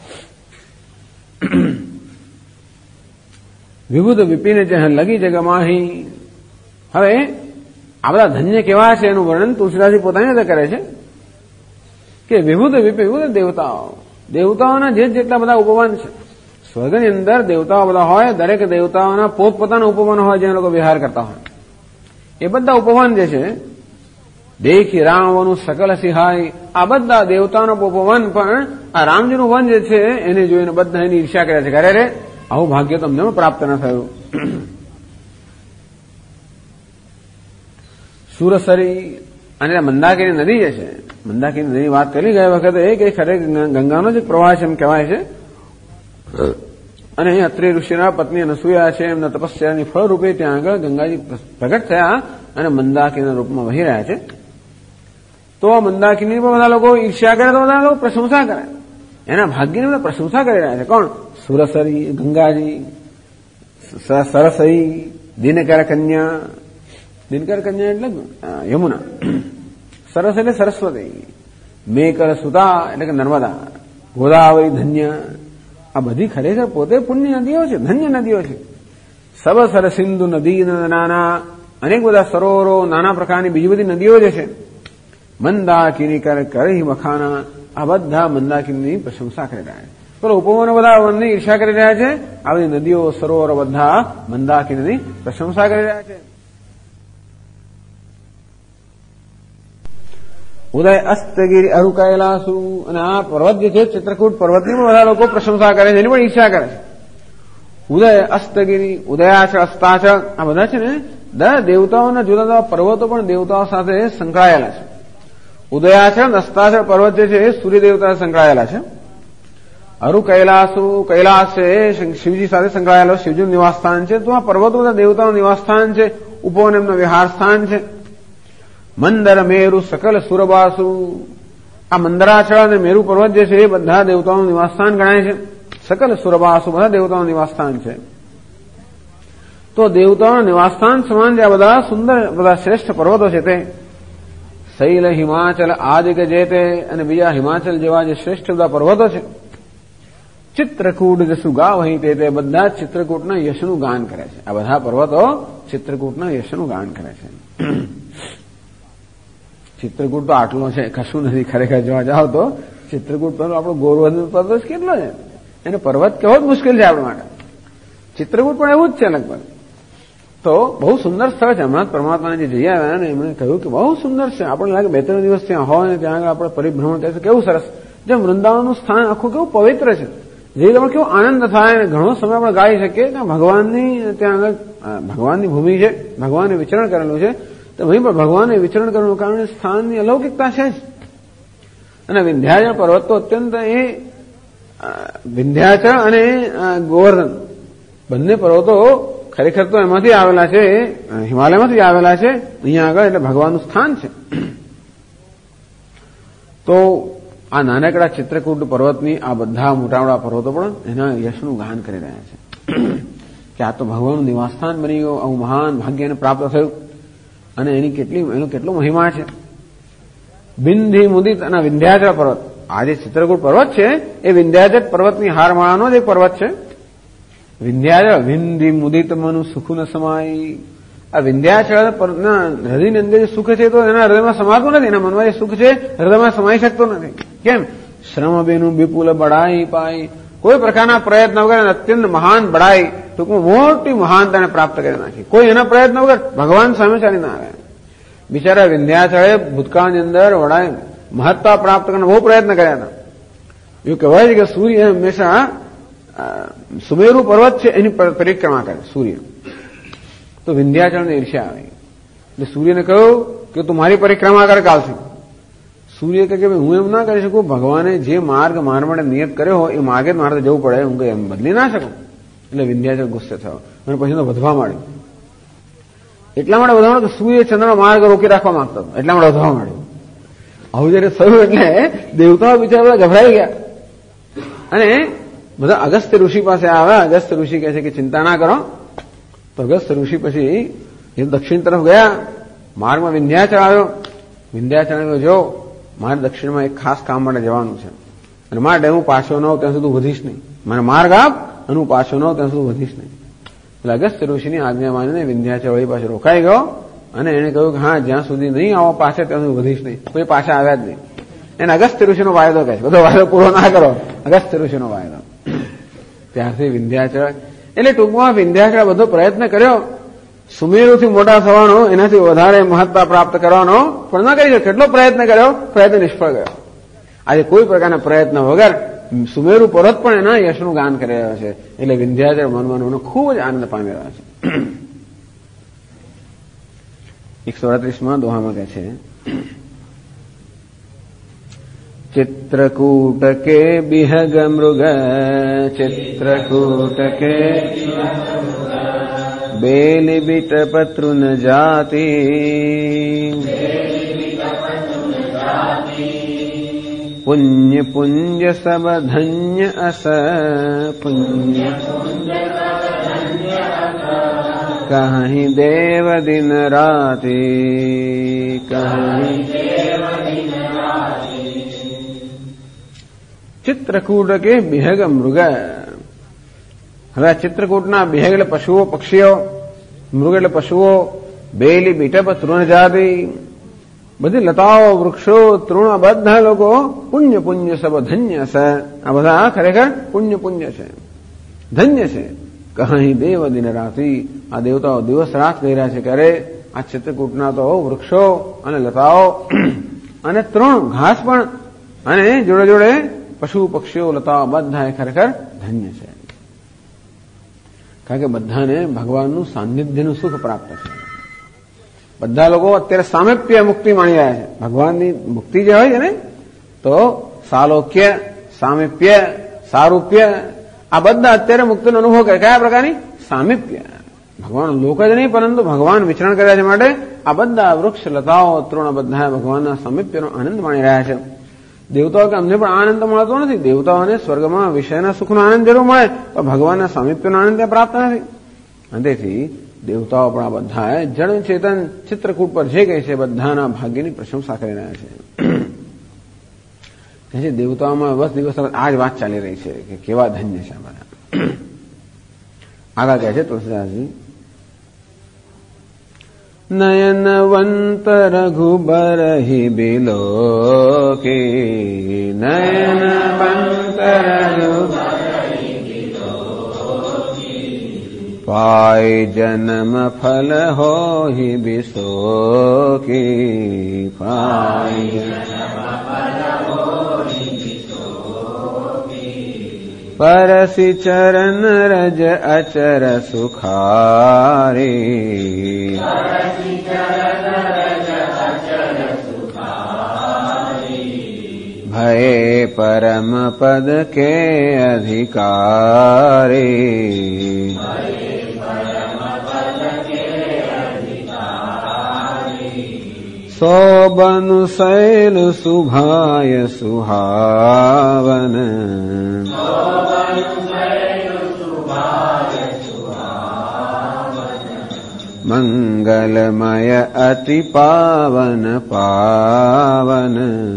વિબુધ વિપિન જ્યાં લગી જગમાહી, હવે આ બધા ધન્ય કેવા છે એનું વર્ણન તુલસીદાસજી પોતાની રીતે કરે છે કે વિબુધ વિપિન, વિબુધ દેવતાઓના જેટલા બધા ઉપમાન છે સ્વર્ગની અંદર, દેવતાઓ બધા હોય, દરેક દેવતાઓના પોતપોતાના ઉપમાન હોય જે લોકો વિહાર કરતા હોય, એ બધા ઉપમાન જે છે દેખી રામનું સકલ સિહાય, આ બધા દેવતાઓના ઉપમાન પણ આ રામજીનું વન જે છે એને જોઈને બધા એની ઈર્ષ્યા કર્યા છે કે અરે આવું ભાગ્ય તો અમને પ્રાપ્ત ન થયું. સુરસરી અને મંદાકિની નદી જે છે, મંદાકિની નદીની વાત કરી ગયા વખતે એ કે ખરેખર ગંગાનો જ પ્રવાહ છે એમ કહેવાય છે. અને અત્રિ ઋષિના પત્ની અનસૂયા છે, એમના તપસ્યાની ફળરૂપે ત્યાં આગળ ગંગાજી પ્રગટ થયા અને મંદાકિનીના રૂપમાં વહી રહ્યા છે. તો આ મંદાકિની પર બધા લોકો ઈર્ષ્યા કરે તો બધા લોકો પ્રશંસા કરે, એના ભાગ્યની બધા પ્રશંસા કરી રહ્યા છે. કોણ? સુરસરી ગંગાજી, સરસઈ, દિનકર કન્યા, દિનકર કન્યા એટલે યમુના, સરસ એટલે સરસ્વતી, મેકર સુતા એટલે કે નર્મદા, ગોદાવરી ધન્ય, આ બધી ખરેખર પોતે પુણ્ય નદીઓ છે, ધન્ય નદીઓ છે. સબસર સિંધુ નદી, નાના અનેક બધા સરોવરો, નાના પ્રકારની બીજી બધી નદીઓ જે છે. મંદાકિની કરી વખાના, આ બધા મંદાકિની પ્રશંસા કરી રહ્યા છે. તો ઉપમાનો બધા વનની ઈર્ષા કરી રહ્યા છે, આ બધી નદીઓ સરોવરો બધા મંદાકિની પ્રશંસા કરી રહ્યા છે. ઉદય અસ્તગીરી અરુ કૈલાસુ, અને આ પર્વત જે છે ચિત્રકૂટ પર્વતની પણ બધા લોકો પ્રશંસા કરે છે, એની પણ ઈચ્છા કરે છે. ઉદય અસ્તગીરી, ઉદયાચળ અસ્તાચળ, આ બધા છે ને દરેક દેવતાઓના જુદા જુદા પર્વતો પણ દેવતાઓ સાથે સંકળાયેલા છે. ઉદયાચળ અસ્તાચળ પર્વત જે છે એ સૂર્ય દેવતા સંકળાયેલા છે. અરુ કૈલાસુ, કૈલાસ છે શિવજી સાથે સંકળાયેલો, શિવજીનું નિવાસ સ્થાન છે. તો આ પર્વતો બધા દેવતાઓનું નિવાસ સ્થાન છે, ઉપવન એમનું વિહાર સ્થાન છે. મંદર મેરુ સકલ સુરબાસુ, આ મંદરાચળ અને મેરુ પર્વત જે છે એ બધા દેવતાઓનું નિવાસસ્થાન ગણાય છે. સકલ સુરબાસુ બધા દેવતાઓનું નિવાસસ્થાન છે. તો દેવતાઓના નિવાસસ્થાન સમાન જે આ બધા સુંદર બધા શ્રેષ્ઠ પર્વતો છે તે શૈલ હિમાચલ આદિક જે તે, અને બીજા હિમાચલ જેવા જે શ્રેષ્ઠ બધા પર્વતો છે. ચિત્રકૂટ જસુ ગા વહી તે બધા ચિત્રકૂટના યશનું ગાન કરે છે. આ બધા પર્વતો ચિત્રકૂટના યશનું ગાન કરે છે. ચિત્રકૂટ તો આટલો છે, કશું નથી ખરેખર જોવા જાઓ તો. ચિત્રકૂટ પર આપણો ગોરવર્ધન પર્વત કેટલો છે, એને પર્વત કેવો જ મુશ્કેલ છે આપણા માટે. ચિત્રકૂટ પણ એવું જ છે લગભગ. તો બહુ સુંદર સ્થળ છે. હમણાં પરમાત્માને જે જઈ આવ્યા ને એમણે કહ્યું કે બહુ સુંદર છે, આપણને લાગે 2-3 દિવસ ત્યાં હોય ને ત્યાં આગળ આપણે પરિભ્રમણ કરીશું, કેવું સરસ. જેમ વૃંદાવનનું સ્થાન આખું કેવું પવિત્ર છે, જે તમે કેવો આનંદ થાય, ઘણો સમય આપણે ગાઈ શકીએ કે ભગવાનની ત્યાં આગળ ભગવાનની ભૂમિ છે, ભગવાને વિચરણ કરેલું છે. તો અહીં પણ ભગવાને વિચરણ કરવાનું કારણે સ્થાનની અલૌકિકતા છે જ. અને વિંધ્યાચળ પર્વત તો અત્યંત એ વિંધ્યાચળ અને ગોવર્ધન બંને પર્વતો ખરેખર તો એમાંથી આવેલા છે, હિમાલયમાંથી આવેલા છે અહીંયા આગળ, એટલે ભગવાનનું સ્થાન છે. તો આ નાનકડા ચિત્રકૂટ પર્વતની આ બધા મોટા મોટા પર્વતો પણ એના યશનું ગાન કરી રહ્યા છે કે આ તો ભગવાનનું નિવાસસ્થાન બની ગયું, આવું મહાન ભાગ્યને પ્રાપ્ત થયું. અને એનો કેટલો મહિમા છે. બિંધી મુદિત અને વિંધ્યાચળ પર્વત, આ જે ચિત્રકૂટ પર્વત છે એ વિંધ્યાચળ પર્વતની હારમાળાનો જ એક પર્વત છે. વિંધ્યાચળ વિંધી મુદિત મનુ સુખુન સમાય, આ વિંધ્યાચળ હૃદયની અંદર જે સુખ છે તો એના હૃદયમાં સમાતું નથી, એના મનમાં જે સુખ છે હૃદયમાં સમાઈ શકતો નથી. કેમ? શ્રમ બેનું વિપુલ બડાઈ પાઈ, કોઈ પ્રકારના પ્રયત્ન વગર અત્યંત મહાન બડાઈ, ટૂંકમાં મોટી મહાનતાને પ્રાપ્ત કરી નાખી. કોઈ એના પ્રયત્ન વગર ભગવાન સામે ચાલી ના આવે. બિચારા વિંધ્યાચળે ભૂતકાળની અંદર વડાએ મહત્તા પ્રાપ્ત કરવાનો બહુ પ્રયત્ન કર્યા હતા. એવું કહેવાય છે કે સૂર્ય હંમેશા સુમેરુ પર્વત છે એની પરિક્રમા કરે સૂર્ય. તો વિંધ્યાચળને ઈર્ષ્યા આવી એટલે સૂર્યને કહ્યું કે તું મારી પરિક્રમા કર કાલથી. સૂર્ય કહે કે હું એમ ના કરી શકું, ભગવાને જે માર્ગ મારા માટે નિયત કર્યો હોય એ માર્ગે જ મારે જવું પડે, હું કઈ એમ બદલી ના શકું. એટલે વિંધ્યાચળ ગુસ્સે થયો અને પછી તો વધવા માંડ્યું. એટલા માટે વધવા માંડ્યું કે સૂર્ય ચંદ્રનો માર્ગ રોકી રાખવા માંગતો હતો, એટલા માટે વધવા માંડ્યું. આવું જયારે થયું એટલે દેવતાઓ બિચારા બધા ગભરાઈ ગયા અને બધા અગસ્ત્ય ઋષિ પાસે આવ્યા. અગસ્ત્ય ઋષિ કહે છે કે ચિંતા ના કરો. તો અગસ્ત્ય ઋષિ પછી એ દક્ષિણ તરફ ગયા. માર્ગમાં વિંધ્યાચળ આવ્યો. વિંધ્યાચળ જો મારે દક્ષિણમાં એક ખાસ કામ માટે જવાનું છે અને માટે હું પાછો ન હોઉં ત્યાં સુધી વધીશ નહીં. મને માર્ગ આપ અને હું પાછો ન હોઉં ત્યાં સુધી વધીશ નહીં. એટલે અગસ્ત્ય ઋષિની આજ્ઞા માનીને વિંધ્યાચળ વળી પાછો રોકાઈ ગયો અને એને કહ્યું કે હા, જ્યાં સુધી નહીં આવો પાસે ત્યાં સુધી વધીશ નહીં. કોઈ પાછા આવ્યા જ નહીં. એને અગસ્ત્ય ઋષિનો વાયદો કહે છે. બધો વાયદો પૂરો ના કરો, અગસ્ત્ય ઋષિનો વાયદો. ત્યારથી વિંધ્યાચળ એટલે ટૂંકમાં વિંધ્યાચળ બધો પ્રયત્ન કર્યો સુમેરુથી મોટા થવાનો, એનાથી વધારે મહત્તા પ્રાપ્ત કરવાનો, પણ ના કરી શક્યો. કેટલો પ્રયત્ન કર્યો, પ્રયત્ન નિષ્ફળ ગયો. આજે કોઈ પ્રકારના પ્રયત્ન વગર સુમેરુ પર્વત પણ એના યશનું ગાન કરી રહ્યો છે. એટલે વિંધ્યાચળ મનવાનો ખૂબ જ આનંદ પામી રહ્યો છે. 138માં દોહામાં કહે છે, चित्रकूट के बिहग मृग चित्रकूट के बेली बिट पत्रुन जाति पुण्य पुंज सब धन्य अस पुण्य कहीं देव दिन राति कहीं ચિત્રકૂટ કે બિહગ મૃગ. હવે આ ચિત્રકૂટના બિહગ એટલે પશુઓ પક્ષીઓ, મૃગ એટલે પશુઓ, બેલી બીટપ તૃણ જાતિ, બધી લતાઓ વૃક્ષો તૃણ બધા લોકો પુણ્ય પુણ્ય સબ ધન્ય છે. આ બધા ખરેખર પુણ્ય પુણ્ય છે, ધન્ય છે. કહી દેવ દિન રાતિ, આ દેવતાઓ દિવસ રાત કહી રહ્યા છે કે અરે આ ચિત્રકૂટના તો વૃક્ષો અને લતાઓ અને તૃણ ઘાસ પણ અને જોડે જોડે પશુ પક્ષીઓ લતાઓ બધા ખરેખર ધન્ય છે. કારણ કે બધાને ભગવાનનું સાનિધ્યનું સુખ પ્રાપ્ત છે. બધા લોકો અત્યારે સામિપ્ય મુક્તિ માણી રહ્યા છે. ભગવાનની મુક્તિ જે હોય છે ને તો સાલોક્ય, સામિપ્ય, સારૂપ્ય, આ બધા અત્યારે મુક્તિનો અનુભવ કરે. કયા પ્રકારની? સામિપ્ય. ભગવાન લોક જ નહીં પરંતુ ભગવાન વિચરણ કર્યા છે માટે આ બધા વૃક્ષ લતાઓ તૃણ બધા ભગવાનના સામિપ્યનો આનંદ માણી રહ્યા છે. દેવતાઓ કે અમને પણ આનંદ મળતો નથી. દેવતાઓને સ્વર્ગમાં વિષયના સુખનો આનંદ જરૂર મળે પણ ભગવાનના સામિપ્યનો આનંદ ત્યાં પ્રાપ્ત નથી. અને તેથી દેવતાઓ પણ આ બધા જળ ચેતન ચિત્રકૂટ પર જે કહે છે બધાના ભાગ્યની પ્રશંસા કરી રહ્યા છે. દેવતાઓમાં બસ દિવસ આ જ વાત ચાલી રહી છે કે કેવા ધન્ય છે બધા. આગળ કહે છે તુલસીદાસજી, नयनवंत रघुबर ही बिलो के नयनवंत रघुबर ही बिलो के पाय जन्म फल हो ही बिसो के पाय जन्म फल हो ही बिसो के परसि चरण रज अचर सुखारे भये परम पद के अधिकारी सोबनु शैल सुभाय सुहावन मंगलमय अति पावन पावन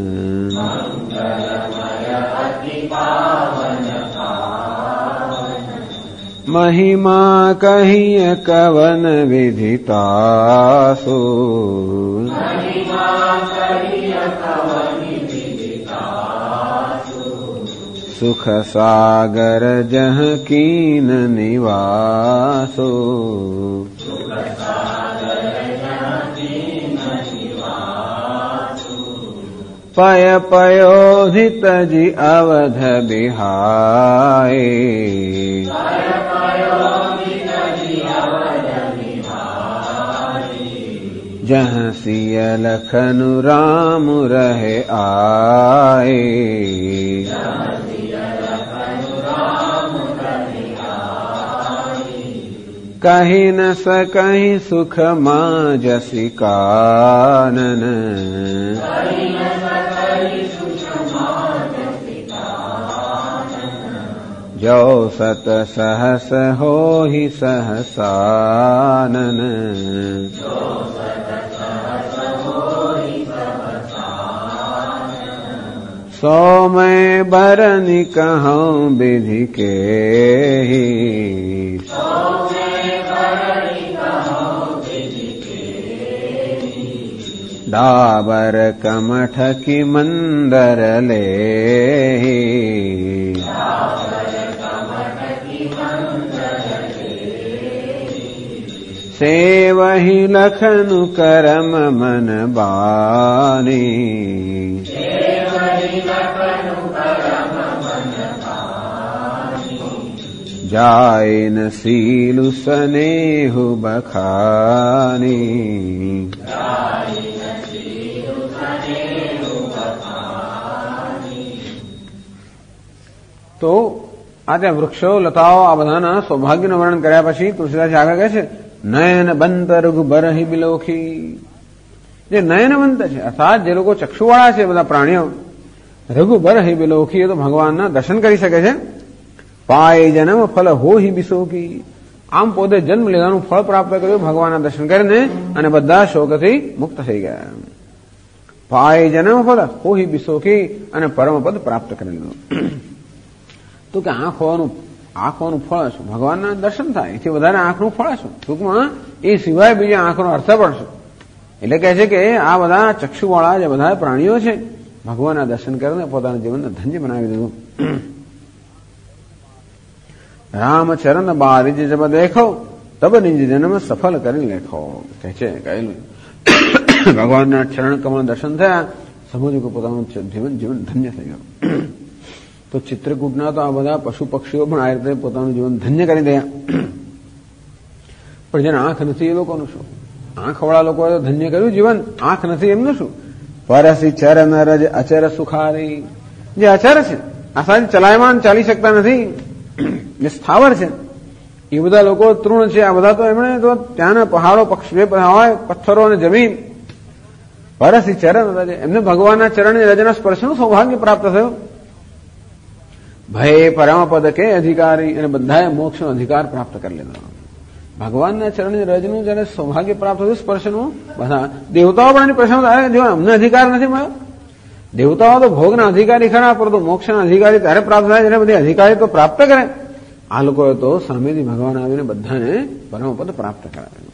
महिमा कहिय कवन विदितासु सुख सागर जह कीन निवासो पय पयोधित जी अवध बिहाए जहाँ सिय लखनु राम रहे आए कहीं न सकहीं सुख मां जसि कानन जो सत सहस हो ही सहसानन सो मैं बरनि कहूँ विधि के ही डाबर कमठ की मंदर ले से वही लखनु करम मन बानी जाय न सीलु सनेहु बखानी तो આ ત્યાં વૃક્ષો લતાઓ આ બધાના સૌભાગ્યનું વર્ણન કર્યા પછી તુલસીદાસ આગળ કહે છે નયન બંત રઘુબર હિ બિલોખી જે નયનવંત છે અર્થાત જે લોકો ચક્ષુવાળા છે બધા પ્રાણીઓ રઘુબર હિ બિલોખી એ તો ભગવાનના દર્શન કરી શકે છે પાય જન્મ ફલ હો હિ બિશોકી આમ પોતે જન્મ લેવાનું ફળ પ્રાપ્ત કર્યું ભગવાનના દર્શન કરીને અને બધા શોકથી મુક્ત થઈ ગયા પાય જન્મ ફલ હો હિ બિશોકી અને પરમપદ પ્રાપ્ત કરી લીધું તો કે આંખોનું ફળ શું ભગવાનના દર્શન થાય એથી વધારે આંખનું ફળ શું ટૂંકમાં એ સિવાય બીજા આંખનો અર્થ પણ શું એટલે કહે છે કે આ બધા ચક્ષુવાળા જે બધા પ્રાણીઓ છે ભગવાનના દર્શન કરીને પોતાના જીવનને ધન્ય બનાવી દીધું રામચરણ બારિજ જબ દેખો તબ નિજ જન્મ સફળ કરી લેખો કહે છે કહેલું ભગવાનના ચરણ કમળ દર્શન થયા સમજો કે પોતાનું જીવન ધન્ય થઈ ગયું તો ચિત્રકૂટના તો આ બધા પશુ પક્ષીઓ પણ આ રીતે પોતાનું જીવન ધન્ય કરી દયા પણ જેને આંખ નથી એ લોકોનું શું આંખવાળા લોકોએ તો ધન્ય કર્યું જીવન આંખ નથી એમનું શું પરસી ચર નરજ અચર સુખારી જે અચર છે આસાથી ચલાયમાન ચાલી શકતા નથી જે સ્થાવર છે એ બધા લોકો તૃણ છે આ બધા તો એમણે તો ત્યાંના પહાડો પક્ષી હોય પથ્થરો અને જમીન પરસી ચરણ રજ એમને ભગવાનના ચરણની રજના સ્પર્શનું સૌભાગ્ય પ્રાપ્ત થયું ભય પરમપદ કે અધિકારી અને બધાએ મોક્ષનો અધિકાર પ્રાપ્ત કરી લીધો ભગવાનના ચરણની રજનું જયારે સૌભાગ્ય પ્રાપ્ત થયું સ્પર્શનું બધા દેવતાઓ પણ એની પ્રશંસા જો અમને અધિકાર નથી મળ્યો દેવતાઓ તો ભોગના અધિકારી ખરા પરંતુ મોક્ષના અધિકારી ત્યારે પ્રાપ્ત થાય જ્યારે બધી અધિકારી તો પ્રાપ્ત કરે આ લોકોએ તો સામેથી ભગવાન આવીને બધાને પરમપદ પ્રાપ્ત કરાવ્યું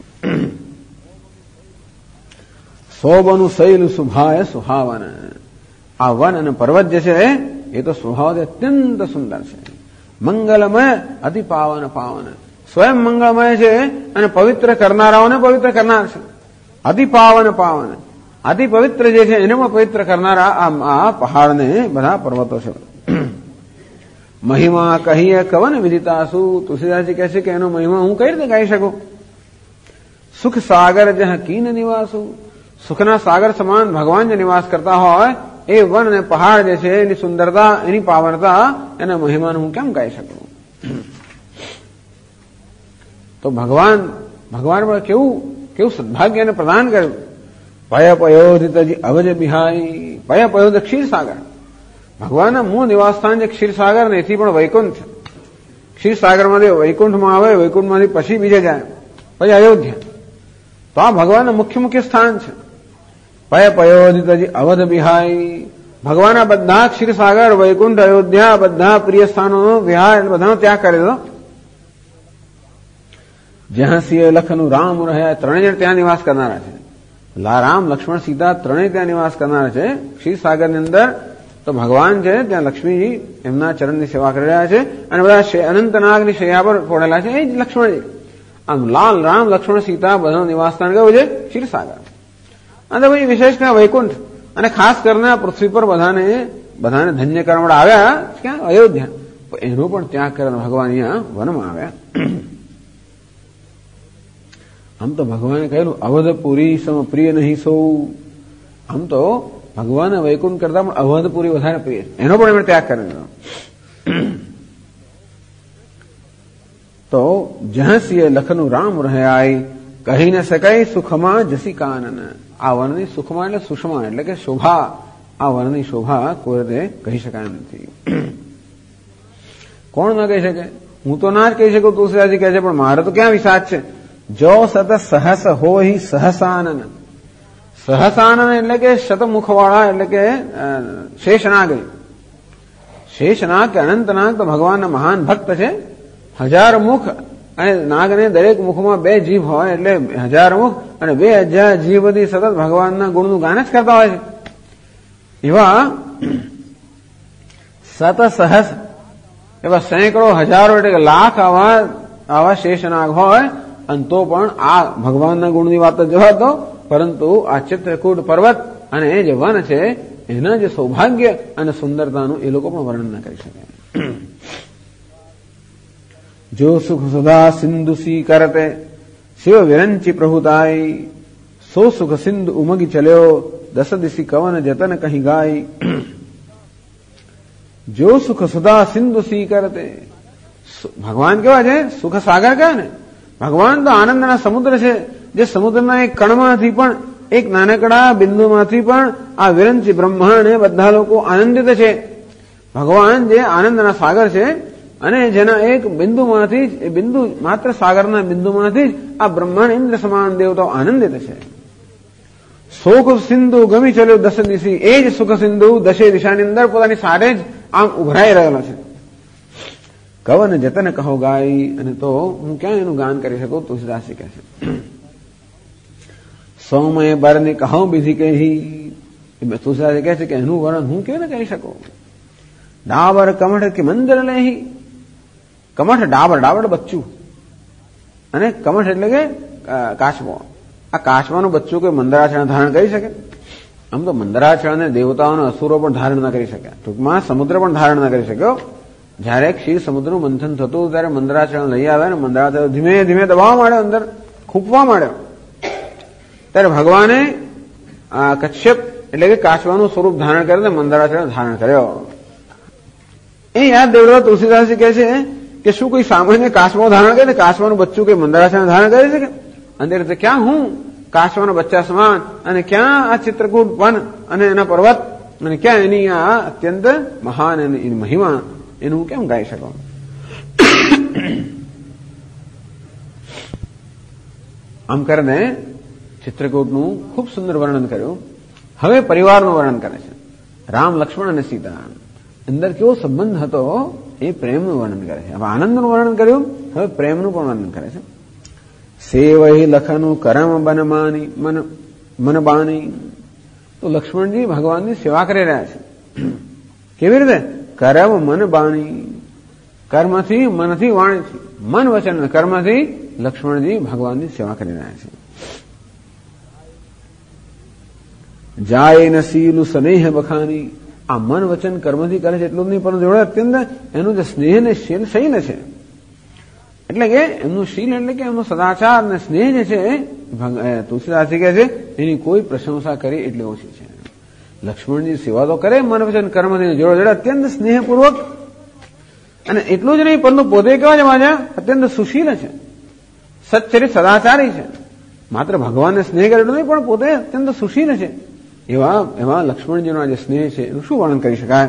સોબનું શૈલ શુભાય સુહાવન આ વન અને પર્વત જે છે એ તો સ્વભાવથી અત્યંત સુંદર છે મંગલમય અતિ પાવન પાવન સ્વયં મંગળમય છે અને પવિત્ર કરનારાઓને પવિત્ર કરનાર છે અતિ પાવન પાવન અતિ પવિત્ર જે છે એને પણ પવિત્ર કરનારા આ પહાડને બધા પર્વતો છે મહિમા કહીએ કવન વિદિતાસુ તુલસીદાસજી કહે છે કે એનો મહિમા હું કઈ રીતે કહી શકું સુખ સાગર જહ કીન નિવાસુ સુખના સાગર સમાન ભગવાન જે નિવાસ કરતા હોય એ વન અને પહાડ જે છે એની સુંદરતા એની પાવનતા એના મહિમાનું હું કેમ કહી શકું તો ભગવાન પર કેવું સદભાગ્ય એને પ્રદાન કર્યું પય પયોધિતજી અવજ બિહારી પય પયોધ ક્ષીરસાગર ભગવાનના મૂળ નિવાસસ્થાન જે ક્ષીરસાગર ને એથી પણ વૈકુંઠ છે ક્ષીરસાગરમાંથી વૈકુંઠમાં આવે વૈકુંઠમાંથી પછી બીજે જાય પછી અયોધ્યા તો આ ભગવાનના મુખ્ય સ્થાન છે પય પયોધિતજી અવધ બિહારી ભગવાનના બધા ક્ષીરસાગર વૈકુંઠ અયોધ્યા બધા પ્રિય સ્થાનોનો વિહાર બધાનો ત્યાગ કરી દીધો જ્યાં સિંહ લખનું રામ રહ્યા ત્રણેય જણ ત્યાં નિવાસ કરનારા છે રામ લક્ષ્મણ સીતા ત્રણેય ત્યાં નિવાસ કરનારા છે ક્ષીરસાગરની અંદર તો ભગવાન છે ત્યાં લક્ષ્મીજી એમના ચરણની સેવા કરી રહ્યા છે અને બધા અનંતનાગની શૈયા પર પડેલા છે. એ જ લક્ષ્મણજી. આમ લાલ રામ લક્ષ્મણ સીતા બધાનું નિવાસસ્થાન કયું છે? ક્ષીરસાગર. અને પછી વિશેષ ક્યાં વૈકુંઠ, અને ખાસ કરીને પૃથ્વી પર બધાને ધન્ય કરવા માટે આવ્યા ક્યાં? અયોધ્યા. એનો પણ ત્યાગ કરીને ભગવાન અહીંયા વનમાં આવ્યા. આમ તો ભગવાને કહેલું અવધપુરી સમ પ્રિય નહીં સૌ. આમ તો ભગવાન વૈકુંઠ કરતા પણ અવધપુરી વધારે પ્રિય છે, એનો પણ એમણે ત્યાગ કરી દીધો. તો જહ સિંહ લખનું રામ રહે આઈ, કહી ન શકાય સુખમાં જસી કાનન. આ વનની સુખમાં એટલે સુષમા એટલે કે શોભા, આ વનની શોભા કોઈ રીતે કહી શકાય નથી. કોણ ના કહી શકે? હું તો ના જ કહી શકું, તુલસીદાસજી કહે છે, પણ મારે તો ક્યાં વિશ્વાસ છે? જો સત સહસ હોય સહસાનન. સહસાનન એટલે કે શતમુખવાળા એટલે કે શેષનાગ. શેષનાગ કે અનંતનાગ તો ભગવાનના મહાન ભક્ત છે. 1000 મુખ અને નાગને દરેક મુખમાં 2 જીભ હોય એટલે 1000 મુખ અને 2000 જીભથી સતત ભગવાનના ગુણનું ગાન જ કરતા હોય છે. એવા સત સહસ એવા સેંકડો હજારો એટલે કે લાખ આવા શેષનાગ હોય, અને તો પણ આ ભગવાનના ગુણની વાત તો જવા દો, પરંતુ આ ચિત્રકૂટ પર્વત અને એ જે વન છે એના જે સૌભાગ્ય અને સુંદરતાનું એ લોકો પણ વર્ણન ન કરી શકે. જો સુખ સુધા સિંધુ સી કરતે શિવ વિરંચી પ્રભુતાઈ, સો સુખ સિંધુ ઉમગી ચલ્યો 10 દિશી કવન જતન કહી ગાય. જો સુખ સુધા સિંધુ સી કરતે. ભગવાન કેવા છે? સુખ સાગર કહેવાય ને. ભગવાન તો આનંદના સમુદ્ર છે, જે સમુદ્રના એક કણમાંથી પણ, એક નાનકડા બિંદુમાંથી પણ આ વિરંચી બ્રહ્માંડ બધા લોકો આનંદિત છે. ભગવાન જે આનંદના સાગર છે અને જેના એક બિંદુમાંથી જ, એ બિંદુ માત્ર સાગરના બિંદુમાંથી જ આ બ્રહ્માંડ ઇન્દ્ર સમાન દેવતાઓ આનંદિત છે. સુખ સિંધુ ગમી ચલ્યો 10 દિશી. એ જ સુખ સિંધુ 10 દિશાની અંદર પોતાની સાથે જ આમ ઉભરાઈ રહેલો છે. કવન જતન કહો ગાય. અને તો હું ક્યાં એનું ગાન કરી શકું? તુલસીદાસજી કહે છે સૌમય બરની કહો બીજી કહી. તુલસીદાસજી કહે છે કે એનું વર્ણન હું કેવી કહી શકું? ડાબર કમઠ કે મંદિર લેહી. કમઠ ડાબર, ડાબર બચ્ચું, અને કમઠ એટલે કે કાચબો. આ કાચબાનું બચ્ચું કોઈ મંદરાચરણ ધારણ કરી શકે? આમ તો મંદરાચરણને દેવતાઓના અસુરો પણ ધારણ ન કરી શક્યા, ટૂંકમાં સમુદ્ર પણ ધારણ ન કરી શક્યો. જયારે ક્ષીર સમુદ્રનું મંથન થતું ત્યારે મંદરાચરણ લઈ આવે ને મંદરાચરણ ધીમે ધીમે દબાવવા માંડ્યો, અંદર ખૂંપવા માંડ્યો. ત્યારે ભગવાને કશ્યપ એટલે કે કાચબાનું સ્વરૂપ ધારણ કરીને મંદરાચરણ ધારણ કર્યો. એ યાદ દેવડા તુલસીદાસજી કહે છે કે શું કોઈ સામાન્ય કાચબો ધારણ કરે ને કાચબાનું બચ્ચું કોઈ મંદરાચરણ ધારણ કરી શકે? અંદર રીતે ક્યાં હું કાચબાના બચ્ચા સમાન, અને ક્યાં આ ચિત્રકૂટ વન અને એના પર્વત, અને ક્યાં એની આ અત્યંત મહાન એની મહિમા, એનું હું કેમ ગાઈ શકું? આમ કરીને ચિત્રકૂટનું ખૂબ સુંદર વર્ણન કર્યું. હવે પરિવારનું વર્ણન કરે છે. રામ, લક્ષ્મણ અને સીતા અંદર કેવો સંબંધ હતો એ પ્રેમનું વર્ણન કરે છે. હવે આનંદનું વર્ણન કર્યું, હવે પ્રેમનું પણ વર્ણન કરે છે. સેવહી લખનું કરમ બનમાની મન બાની. તો લક્ષ્મણજી ભગવાનની સેવા કરી રહ્યા છે. કેવી રીતે? કરમ મન બાણી. કર્મથી, મનથી, વાણીથી, મન વચન કર્મથી લક્ષ્મણજી ભગવાનની સેવા કરી રહ્યા છે. જાય ન સીલું સ્નેહ બખાની. આ મન વચન કર્મથી કરે છે એટલું જ નહીં, પરંતુ જોડે અત્યંત એનું જે સ્નેહ ને શીલ છે, એટલે કે એમનું શીલ એટલે કે એમનું સદાચાર અને સ્નેહ જે છે, તુલસીદાસજી કહે છે એની કોઈ પ્રશંસા કરી એટલી ઓછી છે. લક્ષ્મણજી સેવા તો કરે મન વચન કર્મથી જોડે જોડે અત્યંત સ્નેહપૂર્વક, અને એટલું જ નહીં પરંતુ પોતે કેવા છે માજા અત્યંત સુશીલ છે, સચ્ચરિત સદાચારી છે. માત્ર ભગવાનને સ્નેહ કરે એટલું નહીં પણ પોતે અત્યંત સુશીલ છે. એવા લક્ષ્મણજીનો જે સ્નેહ છે એનું શું વર્ણન કરી શકાય?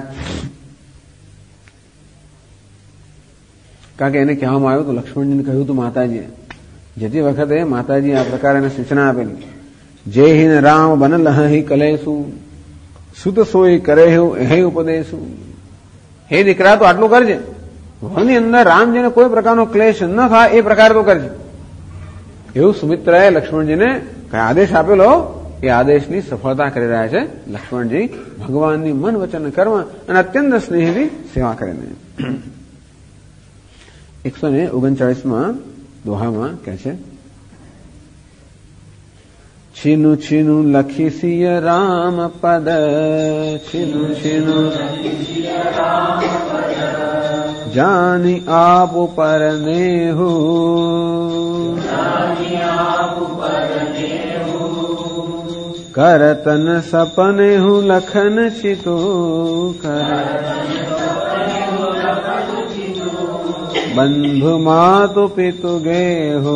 કારણ કે એને કહેવામાં આવ્યું તો લક્ષ્મણજીને કહ્યું હતું માતાજીએ, જતી વખતે માતાજી આ પ્રકારે એને સૂચના આપેલી, જય હિન રામ બન લહી કલેસુ સુત સોઈ કરે હે ઉપદેશુ. હે દીકરા તો આટલું કરજે, વનની અંદર રામજીને કોઈ પ્રકારનો ક્લેશ ન થાય એ પ્રકાર તો કરજે. એવું સુમિત્રાએ લક્ષ્મણજીને આદેશ આપેલો એ આદેશની સફળતા કરી રહ્યા છે લક્ષ્મણજી ભગવાનની મન વચન કર્મ અને અત્યંત સ્નેહથી સેવા કરીને. 139માં દોહામાં કહે છે, છીનુ છીનુ લખી સિય રામ પદ, છીનુ છીનુ જાની આપ પર નેહુ, કરતન સપને હું લખન ચિતો કર, બંધુ માતુ પિતુ ગેહો.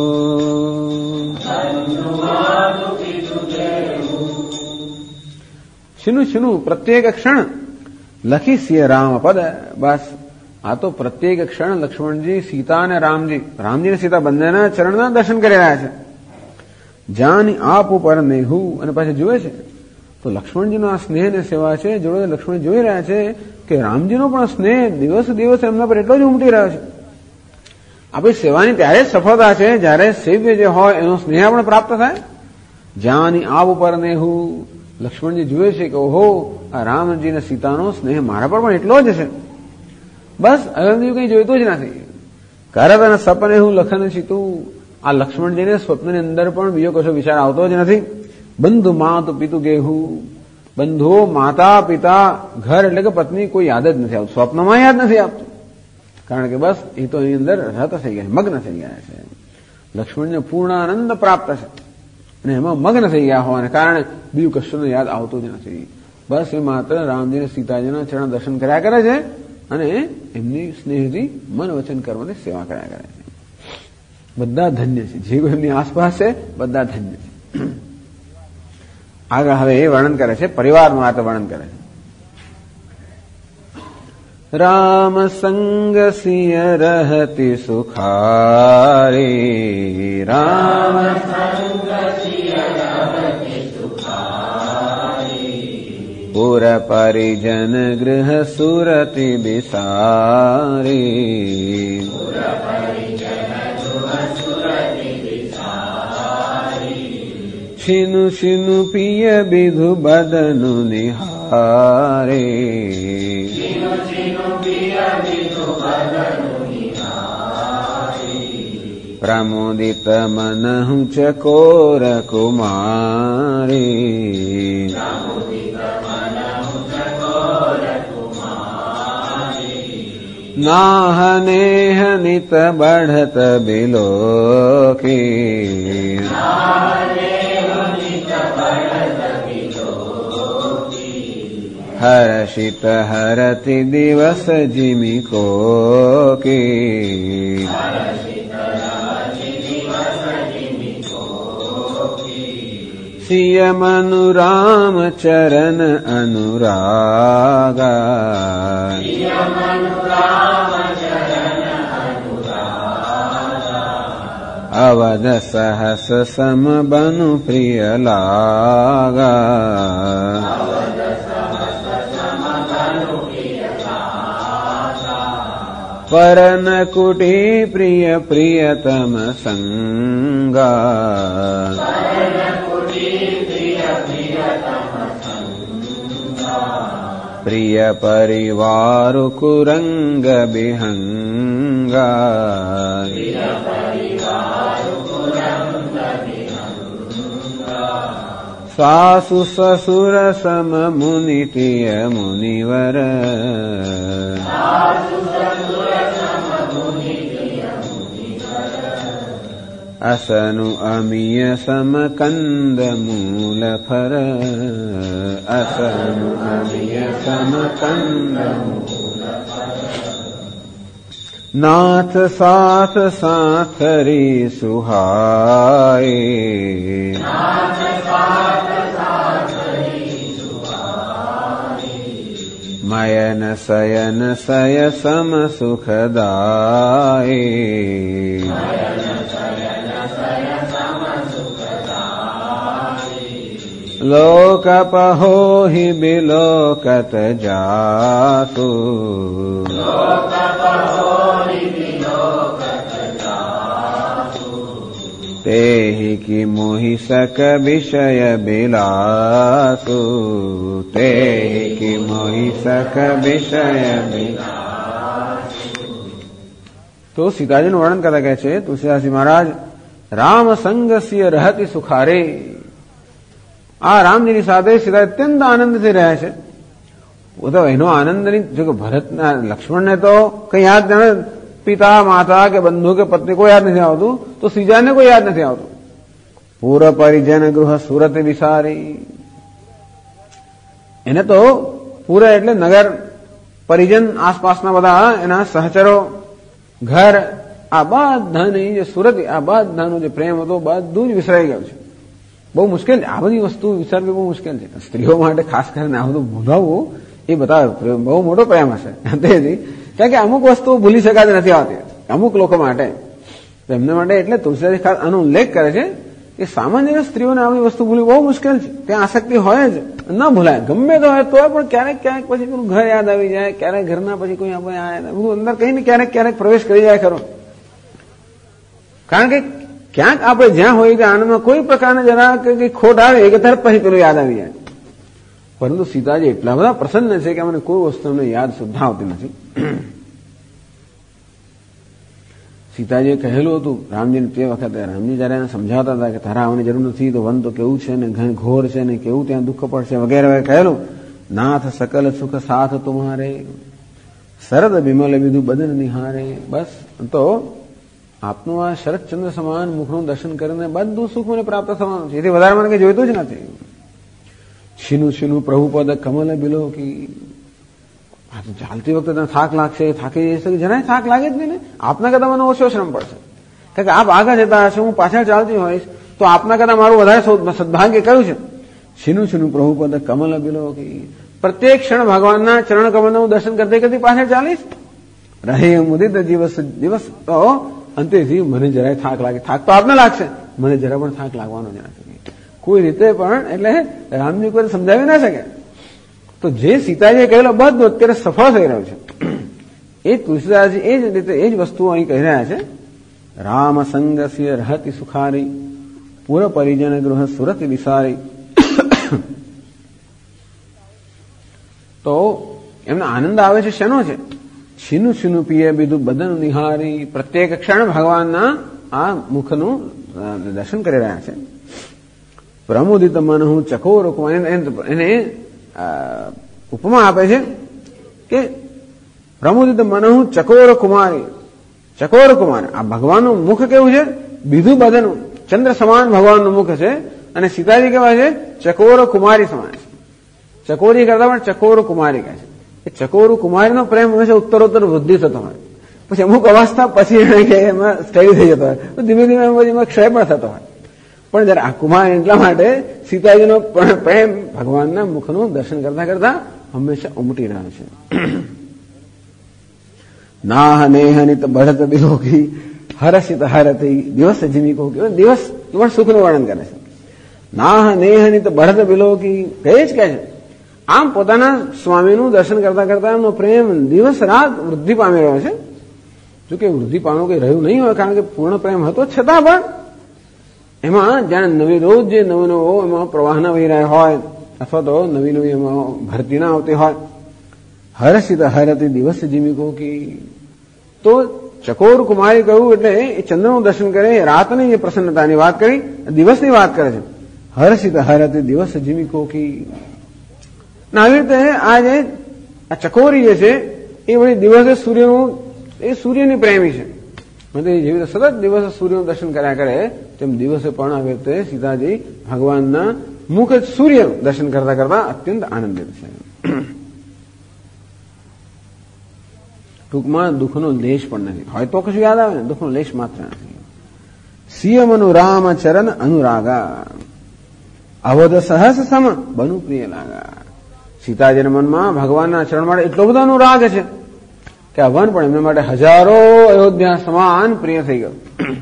છીનું છીનું પ્રત્યેક ક્ષણ લખી સિય રામ પદ. બસ આ તો પ્રત્યેક ક્ષણ લક્ષ્મણજી સીતા અને રામજી અને સીતા બંનેના ચરણના દર્શન કરી રહ્યા છે. જાની આપ ઉપર નેહુ, અને પાછું જુએ છે તો લક્ષ્મણજીનો આ સ્નેહ ને સેવા છે. જોડે લક્ષ્મણ જોઈ રહ્યા છે કે રામજીનો પણ સ્નેહ દિવસ દિવસ એમના પર એટલો જ ઉમટી રહ્યો છે. આપણી સેવાની ત્યારે જ સફળતા છે જ્યારે સેવ્ય જે હોય એનો સ્નેહ આપણે પ્રાપ્ત થાય. જાની આપ ઉપર નેહુ, લક્ષ્મણજી જુએ છે કે ઓહો આ રામજી અને સીતાનો સ્નેહ મારા પર પણ એટલો જ છે. બસ હવે કંઈ જોઈતું જ નથી. કરત અને સપને હું લખન સીતું, આ લક્ષ્મણજીને સ્વપ્નની અંદર પણ બીજો કશો વિચાર આવતો જ નથી. બંધુ માતુ પિતુ ગેહુ, બંધુઓ માતા પિતા ઘર એટલે કે પત્ની કોઈ યાદ જ નથી આવતું, સ્વપ્નમાં યાદ નથી આવતું. કારણ કે બસ એ તો એની અંદર રત થઈ ગયા, મગ્ન થઈ ગયા છે. લક્ષ્મણને પૂર્ણ આનંદ પ્રાપ્ત છે અને એમાં મગ્ન થઈ ગયા હોવાને કારણે બીજું કશું યાદ આવતું જ નથી. બસ એ માત્ર રામજી અને સીતાજીના ચરણ દર્શન કર્યા કરે છે અને એમની સ્નેહથી મન વચન કરવાની સેવા કર્યા કરે છે. બધા ધન્ય છે, જે કોઈ એમની આસપાસ છે બધા ધન્ય છે. આગળ હવે એ વર્ણન કરે છે, પરિવારનું આ વર્ણન કરે છે. રામ સંગ સિય રહતી સુખારી, રામ સંગ સિય રહતી સુખારી, પુર પરિજન ગૃહ સુરતિ બિસારી, પુર પરિજન ગૃહ સુરતિ બિસારી, છીનુ છીનુ પિય બિધુ બદનુ નિહારી, પ્રમોદિત મનહુ ચકોર કુમારી, નાહ નેહ નિત બઢત બિલોકી, હર્ષિત હરતિ દિવસ જીમી કોકી, સિય મનુ રામ ચરણ અનુરાગા, અવધ સહસ સમ બનુ પ્રિય લાગા, પરન કુટી પ્રિય પ્રિયતમ સંગા, પ્રિય પરિવારુ કુરંગ બિહંગા, સાસુ સસુર સમ મુનિતિય મુનિવર, અસનુ અમિય સમ કંદ મૂલ ફર, અસનુ અમિય સમ કંદ મૂલ ફર, નાથ સાથ સાથરી સુહાય, નાથ સાથ સાથરી સુહાય, મયન સયન સય સમ સુખદાય, લોક પહોહિ બિલોકત જાતુ, તે કી મોહી સક વિષય બિલાસુ, તે કી મોહી સક વિષય બિલાસુ. તો સીતાજીનું વર્ણન કરતા કહે છે તુલસીદાસજી મહારાજ, રામ સંગસ્ય રહતિ સુખારે. આ રામજીની સાથે સીતા અત્યંત આનંદથી રહ્યા છે. તો એનો આનંદની, જો કે ભરતના લક્ષ્મણને તો કઈ યાદ ન, પિતા માતા કે બંધુ કે પત્ની કોઈ યાદ નથી આવતું, તો સીતાને કોઈ યાદ નથી આવતું. પૂર પરિજન ગૃહ સુરત વિસારી. એને તો પૂરા એટલે નગર, પરિજન આસપાસના બધા એના સહચરો, ઘર, આ બધાની જે સુરત, આ બધાનો જે પ્રેમ હતો બધું જ વિસરાઈ ગયું છે. બહુ મુશ્કેલ છે આ બધી વસ્તુ વિચારવી, બહુ મુશ્કેલ છે. સ્ત્રીઓ માટે ખાસ કરીને આ બધું ભૂલાવવું એ બધા બહુ મોટો પ્રેમ હશે. કારણ કે અમુક વસ્તુઓ ભૂલી શકાતી નથી આવતી અમુક લોકો માટે, એમને માટે. એટલે તુલસીદાસ ખાસ આનો ઉલ્લેખ કરે છે કે સામાન્ય સ્ત્રીઓને આવી વસ્તુ ભૂલવી બહુ મુશ્કેલ છે. ત્યાં આસક્તિ હોય જ, ન ભૂલાય, ગમે તો હોય તો પણ ક્યારેક ક્યારેક પછી પેલું ઘર યાદ આવી જાય, ક્યારેક ઘરના પછી કોઈ આપણે બધું અંદર કઈ ને ક્યારેક પ્રવેશ કરી જાય ખરો. કારણ કે ક્યાંક આપણે જ્યાં હોય ત્યાં આનંદમાં કોઈ પ્રકારના જરા કઈ ખોટ આવે કે તરત પછી પેલું યાદ આવી જાય. પરંતુ સીતાજી એટલા બધા પ્રસન્ન છે કે અમને કોઈ વસ્તુ અમને યાદ સુદ્ધા આવતી નથી. સીતાજીએ કહેલું હતું રામજીને તે વખતે, રામજી જયારે એને સમજાવતા હતા કે તારા આવવાની જરૂર નથી, તો વન તો કેવું છે ને ઘણ ઘોર છે ને કેવું ત્યાં દુઃખ પડશે વગેરે વગેરે કહેલું. નાથ સકલ સુખ સાથ તુમ્હારે, શરદ બિમલ વિધુ બદન નિહારે. બસ તો આપનું આ શરદચંદ્ર સમાન મુખનું દર્શન કરીને બધું સુખ મને પ્રાપ્ત થવાનું છે, એથી વધારે મને કઈ જોઈતું જ નથી. છીનું છીનું પ્રભુપદ કમલ બિલોકી. આ તો ચાલતી વખતે તને થાક લાગશે, થાકી જશે, જરાય થાક લાગે જ નહીં ને. આપના કરતા મને ઓછો શ્રમ પડશે, કારણ કે આપ આગળ જતા હશે, હું પાછળ ચાલતી હોઈશ, તો આપના કરતા મારું વધારે સદભાગ્ય કયું છે. છીનું છીનું પ્રભુપદ કમલ બિલોકી. પ્રત્યેક ક્ષણ ભગવાનના ચરણ કમલનું હું દર્શન કરતી કરતી પાછળ ચાલીશ. રહે મુદિત દિવસ તો અંતેથી મને જરાય થાક લાગે. થાક તો આપને લાગશે, મને જરા પણ થાક લાગવાનો જ નથી કોઈ રીતે પણ. એટલે રામજી કોઈ સમજાવી ના શકે. તો જે સીતાજીએ કહેલો બધું અત્યારે સફળ થઈ રહ્યું છે. એ તુલસીદાસજી એ જ રીતે એ જ વસ્તુઓ અહીં કહી રહ્યા છે. રામ સંગસ્ય રહતિ સુખારી, પૂર પરિજન ગૃહ સુરત વિસારી. તો એમને આનંદ આવે છે શેનો છે? છીનું છીનું પીએ બીજું બદન નિહારી. પ્રત્યેક ક્ષણ ભગવાનના આ મુખનું દર્શન કરી રહ્યા છે. પ્રમોદિત મન હું ચકોર, એને ઉપમા આપે છે કે પ્રમોદિત મન હું ચકોર કુમારી. ચકોર કુમાર, આ ભગવાનનું મુખ કેવું છે? બીજું બદનનું, ચંદ્ર સમાન ભગવાનનું મુખ છે. અને સીતાજી કેવા છે? ચકોર કુમારી સમાન છે. ચકોરી કરતા પણ ચકોર કુમારી કહે છે. એ ચકોર કુમારીનો પ્રેમ હંમેશા ઉત્તરોત્તર વૃદ્ધિ થતો હોય, પછી અમુક અવસ્થા પછી એમાં સ્ટડી થઈ જતો હોય, તો ધીમે ધીમે એમાં ક્ષય પણ થતો હોય. પણ જયારે આ કુમાર એટલા માટે સીતાજીનો પ્રેમ ભગવાનના મુખનું દર્શન કરતા કરતા હંમેશા ઉમટી રહ્યો છે. નાહ નેહનિત બઢત બિલોકી, હરસિત હરતી દિવસ જીમિકો. દિવસ પણ સુખનું વર્ણન કરે છે. નાહ નેહનિત બઢત બિલોકી કહે જ કે છે આમ પોતાના સ્વામીનું દર્શન કરતા કરતા એમનો પ્રેમ દિવસ રાત વૃદ્ધિ પામી રહ્યો છે. જોકે વૃદ્ધિ પામવું કઈ રહ્યું નહીં હોય, કારણ કે પૂર્ણ પ્રેમ હતો, છતાં પણ એમાં જાણે નવી રોજ જે નવો નવો એમાં પ્રવાહ ના વહી રહ્યા હોય, અથવા તો નવી નવી એમાં ભરતી ના આવતી હોય. હરસિત હરતી દિવસ જીમિકો કી. તો ચકોર કુમારી કહ્યું એટલે એ ચંદ્રનું દર્શન કરે, રાતની જે પ્રસન્નતાની વાત કરી, દિવસની વાત કરે છે. હરસિત હરતી દિવસ જીમિકો કી. આવી રીતે આ જે આ ચકોરી જે છે એ વળી દિવસે સૂર્યનું, એ સૂર્યની પ્રેમી છે. જેવી રીતે સતત દિવસે સૂર્યનું દર્શન કર્યા કરે, તેમ દિવસે પણ આવી રીતે સીતાજી ભગવાનના મુખ સૂર્ય દર્શન કરતા કરતા અત્યંત આનંદિત છે. ટૂંકમાં દુઃખનો લેશ પણ નથી. હોય તો કશું યાદ આવે ને, દુઃખનો લેશ માત્ર નથી. સિયમનુ રામ ચરણ અનુરાગા, અવધ સહસ સમ બનુ પ્રિય લાગા. સીતાજીના મનમાં ભગવાનના ચરણ માટે એટલો બધો અનુરાગ છે કે આ વન પણ એમના માટે હજારો અયોધ્યા સમાન પ્રિય થઈ ગયું.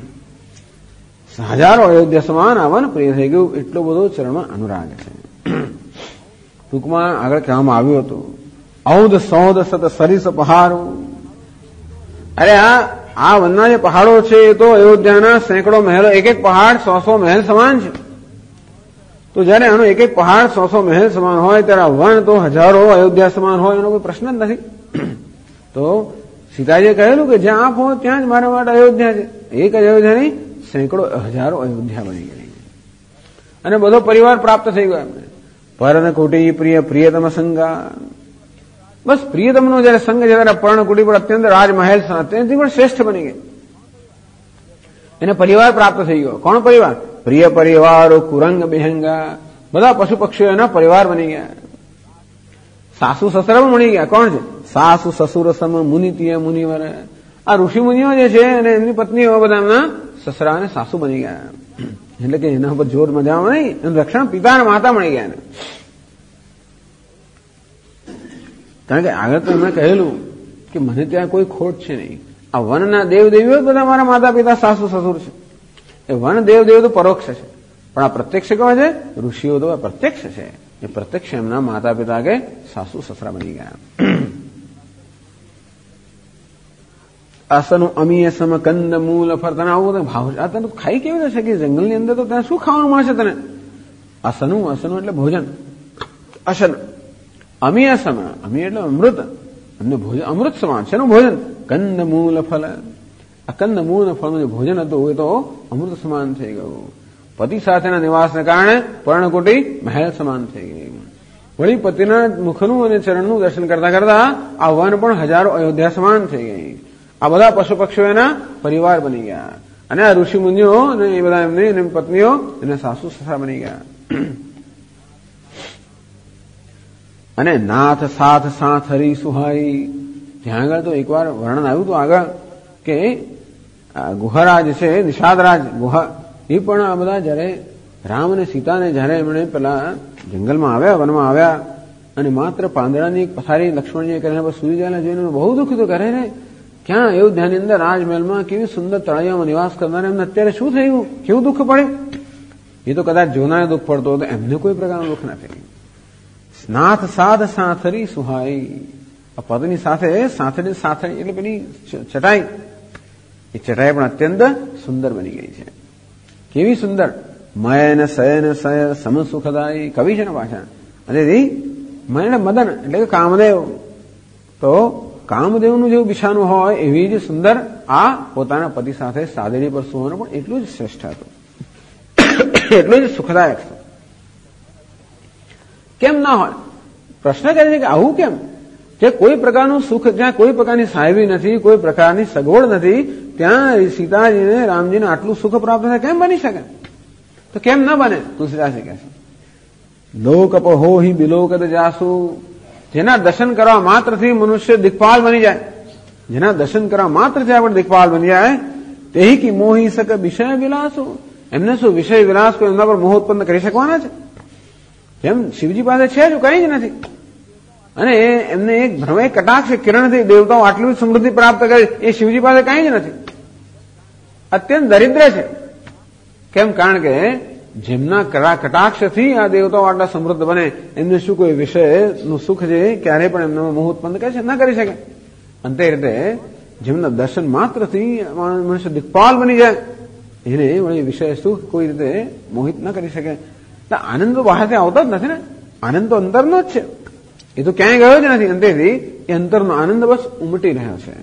હજારો અયોધ્યા સમાન આ વન પ્રિય થઈ ગયું, એટલો બધો ચરણમાં અનુરાગ છે. ટૂંકમાં આગળ કહેવામાં આવ્યું હતું, ઔદ સૌદ સત સરીસ પહારું. અરે આ આ વનના જે પહાડો છે એ તો અયોધ્યાના સેંકડો મહેલો, એક એક પહાડ 100 મહેલ સમાન છે. તો જયારે આનો એક એક પહાડ 100 મહેલ સમાન હોય ત્યારે વન તો હજારો અયોધ્યા સમાન હોય એનો કોઈ પ્રશ્ન જ નથી. તો સીતાજીએ કહેલું કે જ્યાં આપ હો ત્યાં જ મારા માટે અયોધ્યા છે. એક જ અયોધ્યા નહીં, સેંકડો હજારો અયોધ્યા બની ગઈ અને બધો પરિવાર પ્રાપ્ત થઈ ગયો એમને. પર્ણકુટી પ્રિય પ્રિયતમ સંગા, બસ પ્રિયતમનો જયારે સંગ છે ત્યારે પર્ણકુટી પર અત્યંત રાજમહેલ અત્યંતથી પણ શ્રેષ્ઠ બની ગઈ. એને પરિવાર પ્રાપ્ત થઈ ગયો. કોણ પરિવાર? પ્રિય પરિવારો કુરંગ બિહંગા, બધા પશુ પક્ષીઓ એના પરિવાર બની ગયા. સાસુ સસરા પણ મળી ગયા. કોણ છે? સાસુ સસુર સમ મુનિતિય મુનિવર. આ ઋષિ મુનિઓ જે છે અને એમની પત્નીઓ બધા એમના સસરા અને સાસુ બની ગયા. એટલે કે એના ઉપર જોર મજામાં નહીં, એનું રક્ષણ પિતા અને માતા મળી ગયા એને. કારણ કે આગળ તો એમણે કહેલું કે મને ત્યાં કોઈ ખોટ છે નહીં. આ વનના દેવદેવીઓ બધા મારા માતા પિતા સાસુ સસુર છે. એ વન દેવદેવ તો પરોક્ષ છે, પણ આ પ્રત્યક્ષ કોણ છે? ઋષિઓ તો પ્રત્યક્ષ છે. એ પ્રત્યક્ષ એમના માતા પિતા કે સાસુ સસરા બની ગયા. અસનું અમીય સમ કંદ મૂલ ફળ, તને આવું બધું ભાવ છે. આ તને ખાઈ કેવી રીતે છે કે જંગલની અંદર તો ત્યાં શું ખાવાનું મળશે તને? અસનું, અસનું એટલે ભોજન. અસન અમીય સમ, અમી એટલે અમૃત. અમને ભોજન અમૃત સમાન છે એનું ભોજન. કંદ મૂલ ફળ, આ કંદ મૂળ ફળનું જે ભોજન હતું એ તો અમૃત સમાન થઈ ગયું. પતિ સાથેના નિવાસને કારણે પર્ણકુટી મહેલ સમાન થઈ ગઈ. વળી પતિના મુખનું અને ચરણનું દર્શન કરતા કરતા આ વન પણ હજારો અયોધ્યા સમાન થઈ ગઈ. આ બધા પશુ પક્ષીઓ એના પરિવાર બની ગયા અને આ ઋષિ મુનિઓ અને એ બધા એમની પત્નીઓ એને સાસુ સસરા બની ગયા. અને નાથ સાથ સાથ હરી સુહાઈ, ત્યાં આગળ તો એકવાર વર્ણન આવ્યું હતું આગળ કે ગુહરાજ છે, નિષાદરાજ ગુહા, એ પણ આ બધા જયારે રામ અને સીતાને જયારે એમણે પેલા જંગલમાં આવ્યા, વનમાં આવ્યા અને માત્ર પાંદડાની એક પથારી લક્ષ્મણજીએ કરીને સુઈ ગયેલા જોઈને બહુ દુઃખ તો કરે ને. ક્યાં અયોધ્યાની અંદર રાજમહેલમાં કેવી સુંદર તળાઈઓમાં નિવાસ કરનાર એમને અત્યારે શું થયું, કેવું દુઃખ પડ્યું? એ તો કદાચ જોનારે દુઃખ પડતો હતો, એમને કોઈ પ્રકારનું દુઃખ ના થયું. નાથ સાધ સાથરી સુહાઈ, આ પદની સાથે સાથડી સાથડી એટલે પેલી ચટાઈ, એ ચટાઈ પણ અત્યંત સુંદર બની ગઈ છે. કેવી સુંદર! મયન શયન સય સમ સુખદાયી, કવિ છે ને પાછા. અને મયન મદન એટલે કે કામદેવ, તો કામદેવનું જેવું બિછાનું હોય એવી જ સુંદર આ પોતાના પતિ સાથે સાદડી પર સુવાનું પણ એટલું જ શ્રેષ્ઠ હતું, એટલું જ સુખદાયક હતું. કેમ ના હોય? પ્રશ્ન કરે છે કે આવું કેમ? જે કોઈ પ્રકારનું સુખ, જ્યાં કોઈ પ્રકારની સાહેબી નથી, કોઈ પ્રકારની સગવડ નથી, ત્યાં સીતાજીને રામજીને આટલું સુખ પ્રાપ્ત થાય કેમ બની શકે? તો કેમ ન બને? તુલસીદાસે કહે છે લોકપ હો હિ બિલોકત જાસુ, જેના દર્શન કરવા માત્રથી મનુષ્ય દિક્પાલ બની જાય, જેના દર્શન કરવા માત્રથી આપણે દિક્પાલ બની જાય, તેહી કી મોહી સક વિષય વિલાસો, એમને શું વિષય વિલાસ કોઈ એમના પર મોહ ઉત્પન્ન કરી શકવાના છે? જેમ શિવજી પાસે છે જ કઈ જ નથી, અને એમને એક ભ્રમ, એક કટાક્ષ કિરણથી દેવતાઓ આટલી સમૃદ્ધિ પ્રાપ્ત કરી, એ શિવજી પાસે કઈ જ નથી, અત્યંત દરિદ્ર છે. કેમ? કારણ કે જેમના કટાક્ષથી આ દેવતાઓ આટલા સમૃદ્ધ બને, એમને શું કોઈ વિષયનું સુખ છે ક્યારેય પણ એમનો મોહ ઉત્પન્ન કરે છે? ન કરી શકે. અંતે રીતે જેમના દર્શન માત્રથી મનુષ્ય દિક્પાલ બની જાય, એને વળી વિષય સુખ કોઈ રીતે મોહિત ન કરી શકે. આનંદ તો બહારથી આવતો જ નથી ને, આનંદ તો અંતરનો જ છે, એ તો ક્યાંય ગયો જ નથી. અંતેથી એ અંતરનો આનંદ બસ ઉમટી રહ્યો છે.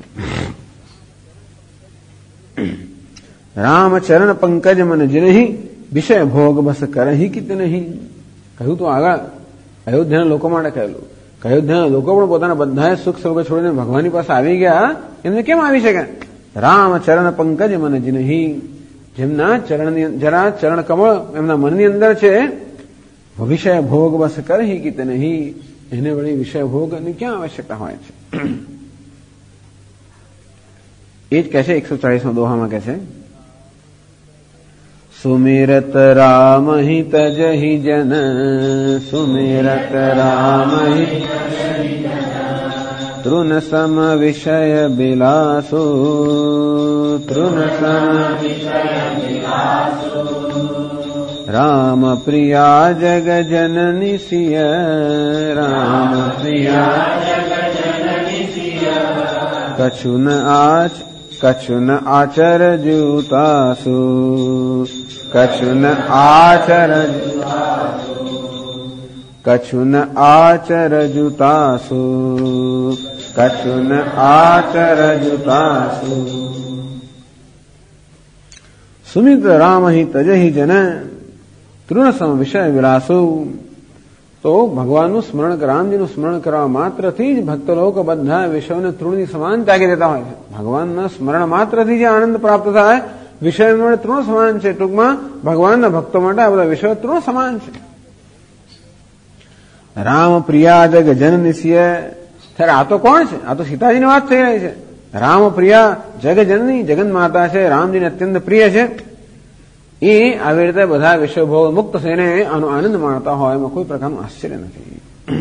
રામ ચરણ પંકજ મન જીનહી, વિષય ભોગ બસ કરહી કિત નહીં. કહ્યું તો આગળ અયોધ્યાના લોકો માટે કહેલું. અયોધ્યાના લોકો પણ પોતાના બધા સુખ સ્વરૂપે છોડીને ભગવાનની પાસે આવી ગયા, એમને કેમ આવી શકે? રામ ચરણ પંકજ મન જીનહી, જેમના ચરણની જરા ચરણ કમળ એમના મનની અંદર છે, વિષય ભોગ બસ કરહી કિત નહીં, એને વળી વિષય ભોગની ક્યાં આવશ્યકતા હોય છે? એ જ કહે છે 140માં દોહામાં કહે છે, સુમિરત રામ હિ તજહિ જન, સુમિરત રામ હિ તૃન સમ વિષય બિલાસો, તૃન સમ રામ પ્રિયા જગ જનની સિય, રામ પ્રિયા કછુન આચ कछु न आचरजुतासु, कछु न आचरजुतासु, कछु न आचरजुतासु, कछु न आचरजुतासु। सुमित राम ही तजहि जन तृण सम विषय विलासु। તો ભગવાનનું સ્મરણ, રામજીનું સ્મરણ કરવા માત્રથી જ ભક્ત લોકો બધા વિષયોને તૃણની સમાન ત્યાગી દેતા હોય છે. ભગવાનના સ્મરણ માત્રથી જે આનંદ પ્રાપ્ત થાય વિષય માટે તૃણ સમાન છે. ટૂંકમાં ભગવાનના ભક્તો માટે આ બધા વિષયો તૃણ સમાન છે. રામ પ્રિયા જગ જન નિશ્ય. ત્યારે આ તો કોણ છે? આ તો સીતાજીની વાત થઈ રહી છે. રામ પ્રિયા જગ જનની, જગન માતા છે, રામજીને અત્યંત પ્રિય છે. એ આવી રીતે બધા વિષયભોગ મુક્ત થઈને આનો આનંદ માણતા હોય એમાં કોઈ પ્રકારનું આશ્ચર્ય નથી.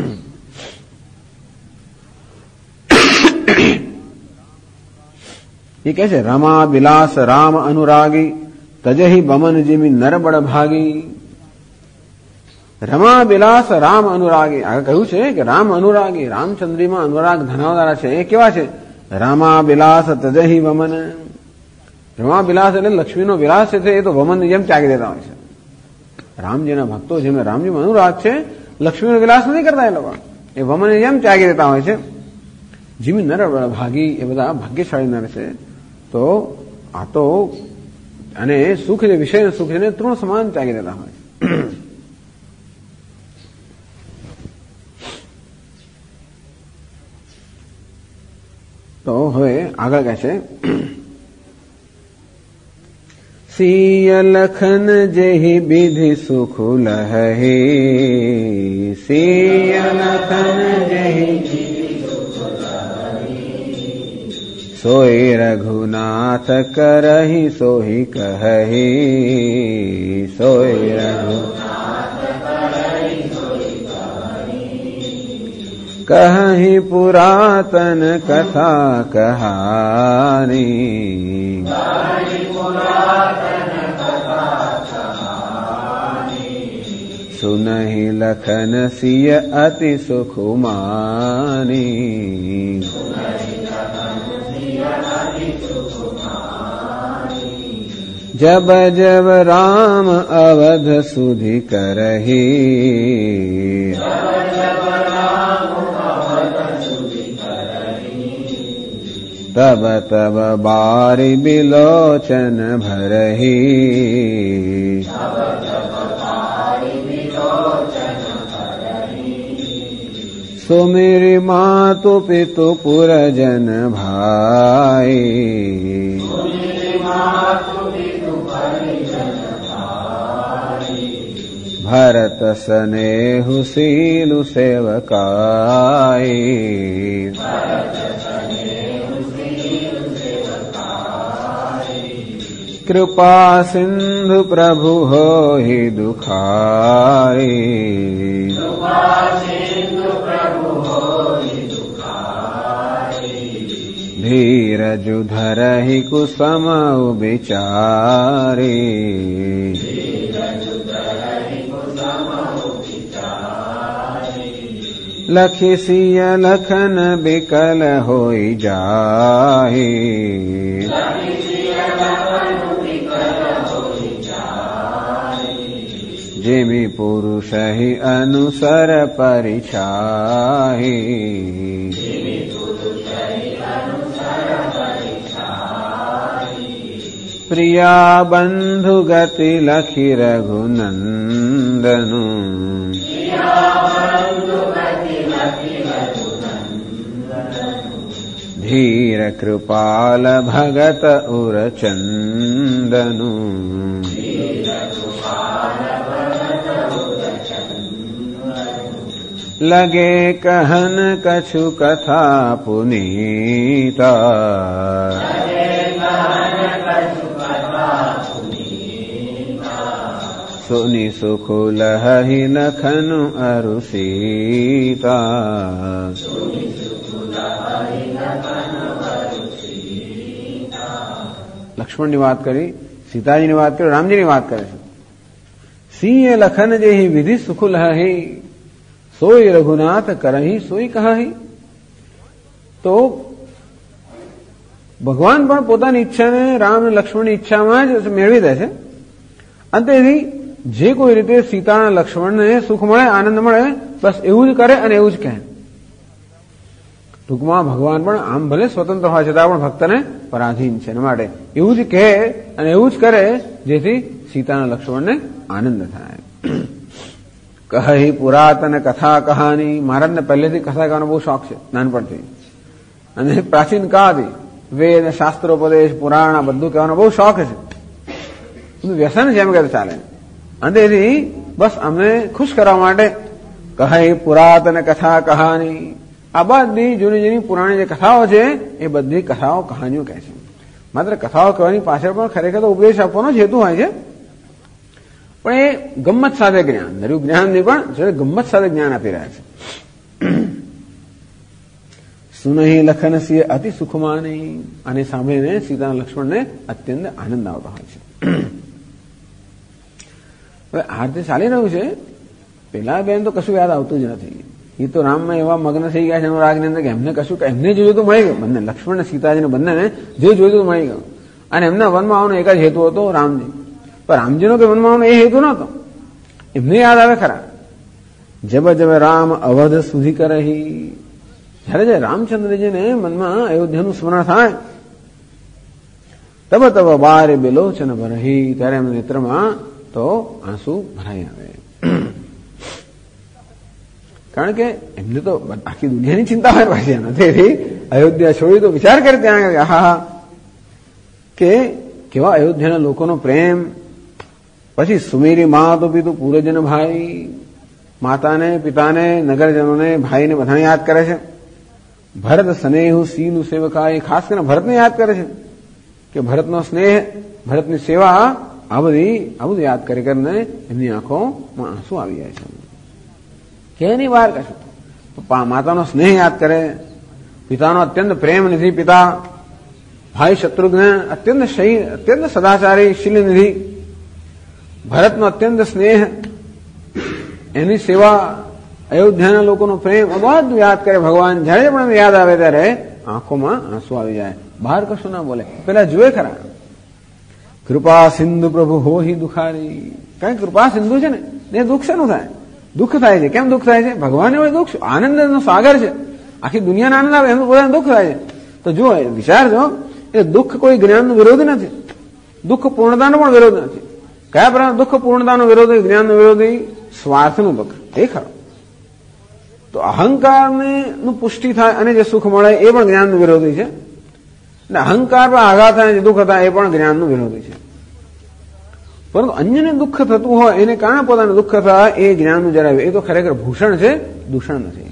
એ કહે છે રમા વિલાસ રામ અનુરાગી તજહી બમન જીમી નરબળ ભાગી. રમા વિલાસ રામ અનુરાગી. આગળ કહ્યું છે કે રામ અનુરાગી, રામચંદ્રીમાં અનુરાગ ધરાવનારા છે. એ કેવા છે? રામા વિલાસ તજહી વમન. રમા વિલાસ એટલે લક્ષ્મીનો વિલાસ છે એ તો વમનની જેમ ત્યાગી દેતા હોય છે. રામજીના ભક્તો જેમને રામજીમાં અનુરાગ છે, લક્ષ્મીનો વિલાસ નથી કરતા. એ લોકો એ વમનની જેમ ત્યાગી દેતા હોય છે. જીમી નર ભાગી, એ બધા ભાગ્યશાળી નર છે. તો આ તો અને સુખ જે વિષય સુખ છે તૃણ સમાન ત્યાગી દેતા હોય છે. તો હવે આગળ કહે છે સિય લખન જેહી વિધિ સુખ લહે. સિય લખન જેહી સોઈ રઘુનાથ કરહી સોહી કહી. સોઈ રઘુનાથ કહી પુરાતન કથા કહાની. સુનહિ લખન સિય અતિ સુખુમાની. જબ જબ રામ અવધ સુધી કરહી. તબ તબ બારી બિલોચન ભરહી. સુમેરી માતુ પિતુ પુરજન ભાઈ. ભરત સ્નેહુ શીલુ સેવકાઈ. કૃપા સિંધુ પ્રભુ હોહિ દુખાઈ. ધીરજુ ધરહિ કુસમ વિચારી. લખી સિય લખન બિકલ હોઈ જાહી. જેમી પુરુષ હિ અનુસર પરિછાહી. પ્રિયા બંધુ ગતિ લખી રઘુનંદનુ. ધીર કૃપાલ ભગત ઉરચંદનુ. લગે કહન કછુ કથા પુનીતા. સુની સુખુ લહી લખનુ અરુ સીતા. લક્ષ્મણની વાત કરી, સીતાજીની વાત કરી, રામજીની વાત કરે છે. સિંહ લખન જેહી વિધિ સુખ લહી સોઈ રઘુનાથ કરહી સોઈ કહી. તો ભગવાન પણ પોતાની ઈચ્છાને રામ અને લક્ષ્મણની ઈચ્છામાં જ મેળવી દે છે. અને તેથી જે કોઈ રીતે સીતા અને લક્ષ્મણને સુખ મળે, આનંદ મળે, બસ એવું જ કરે અને એવું જ કહે. ટૂંકમાં ભગવાન પણ આમ ભલે સ્વતંત્ર હોય છતાં પણ ભક્તને પરાધીન છે. એના માટે એવું જ કહે અને એવું જ કરે જેથી સીતા અને લક્ષ્મણને આનંદ થાય. કહી પુરાતન કથા કહાની. મહારાજને પહેલેથી કથા કહેવાનો બહુ શોખ છે, નાનપણથી. અને પ્રાચીન કાળથી વેદ, શાસ્ત્રોપદેશ, પુરાણ આ બધું કહેવાનો બહુ શોખ છે. બધું વ્યસન છે એમ કે ચાલે. અને તેથી બસ અમને ખુશ કરવા માટે કહી પુરાતન કથા કહાની. આ બધી જૂની જૂની પુરાણી જે કથાઓ છે એ બધી કથાઓ કહાનીઓ કહે છે. માત્ર કથાઓ કહેવાની પાછળ પણ ખરેખર તો ઉપદેશ આપવાનો જ હેતુ હોય છે. પણ એ ગમ્મત સાથે જ્ઞાન, દરેક જ્ઞાન નહીં પણ ગમ્મત સાથે જ્ઞાન આપી રહ્યા છે. સુનહી લખન સિંહ અતિ સુખમાની. અને સાંભળીને સીતા લક્ષ્મણને અત્યંત આનંદ આવતો હોય છે. હવે આ રીતે ચાલી રહ્યું છે. પેલા બેન તો કશું યાદ આવતું જ નથી. એ તો રામમાં એવા મગ્ન થઈ ગયા છે અનુરાગની અંદર કે એમને કશું એમને જોયું તો મળી ગયું. બંને લક્ષ્મણ અને સીતાજીને બંનેને જે જોયું તો મળી ગયું. અને એમના વનમાં આવવાનો એક જ હેતુ હતો, રામજી. પણ રામજીનો કે વનમાં આવવાનો એ હેતુ નહોતો. એમને યાદ આવે ખરા. જબ જબ રામ અવધ સુધી કરહી. જયારે જયારે રામચંદ્રજીને મનમાં અયોધ્યાનું સ્મરણ થાય તબ તબ બારે બેલોચન ભરહી. ત્યારે એમના નેત્રમાં તો આંસુ ભરાઈ આવે. કારણ કે એમને તો આખી દુનિયાની ચિંતા હોય પાછી નથી. અયોધ્યા છોડી તો વિચાર કરે ત્યાં હા કે કેવા અયોધ્યાના લોકોનો પ્રેમ. પછી સુમેરી મા તો પીતું પૂરજન ભાઈ. માતાને, પિતાને, નગરજનોને, ભાઈને બધાને યાદ કરે છે. ભરત સ્નેહ સીનું સેવકાય. ખાસ કરીને ભરતને યાદ કરે છે કે ભરતનો સ્નેહ, ભરતની સેવા આ બધું યાદ કરી કરીને એમની આંખોમાં આંસુ આવી જાય છે. કે નહીં બહાર કશું. માતાનો સ્નેહ યાદ કરે, પિતાનો અત્યંત પ્રેમ નિધિ પિતા, ભાઈ શત્રુઘ્ન અત્યંત સદાચારી શીલનિધિ, ભરતનો અત્યંત સ્નેહ, એની સેવા, અયોધ્યાના લોકોનો પ્રેમ બધું યાદ કરે ભગવાન. જયારે પણ યાદ આવે ત્યારે આંખોમાં આંસુ આવી જાય. બહાર કશું ના બોલે, પેલા જુએ ખરા. કૃપા સિંધુ પ્રભુ હો હિ દુખારી. કઈ કૃપા સિંધુ છે ને એ દુઃખ શેનું થાય? દુઃખ થાય છે. કેમ દુઃખ થાય છે? ભગવાન હોય દુઃખ, આનંદનો સાગર છે. આખી દુનિયાને આનંદ આવે એનું પોતાને દુઃખ થાય છે. તો જુઓ, વિચારજો, એ દુઃખ કોઈ જ્ઞાનનો વિરોધી નથી. દુઃખ પૂર્ણતાનો પણ વિરોધ નથી. કયા પ્રકાર દુઃખ પૂર્ણતાનો વિરોધી, જ્ઞાનનો વિરોધી? સ્વાર્થનું દુઃખ. એ ખરો. તો અહંકારને પુષ્ટિ થાય અને જે સુખ મળે એ પણ જ્ઞાનનું વિરોધી છે. અને અહંકાર પર આઘાત થાય, જે દુઃખ થાય એ પણ જ્ઞાનનું વિરોધી છે. પરંતુ અન્યને દુઃખ થતું હોય એને કારણે પોતાને દુઃખ થાય એ જ્ઞાનનું જરાવે. એ તો ખરેખર ભૂષણ છે, દૂષણ નથી.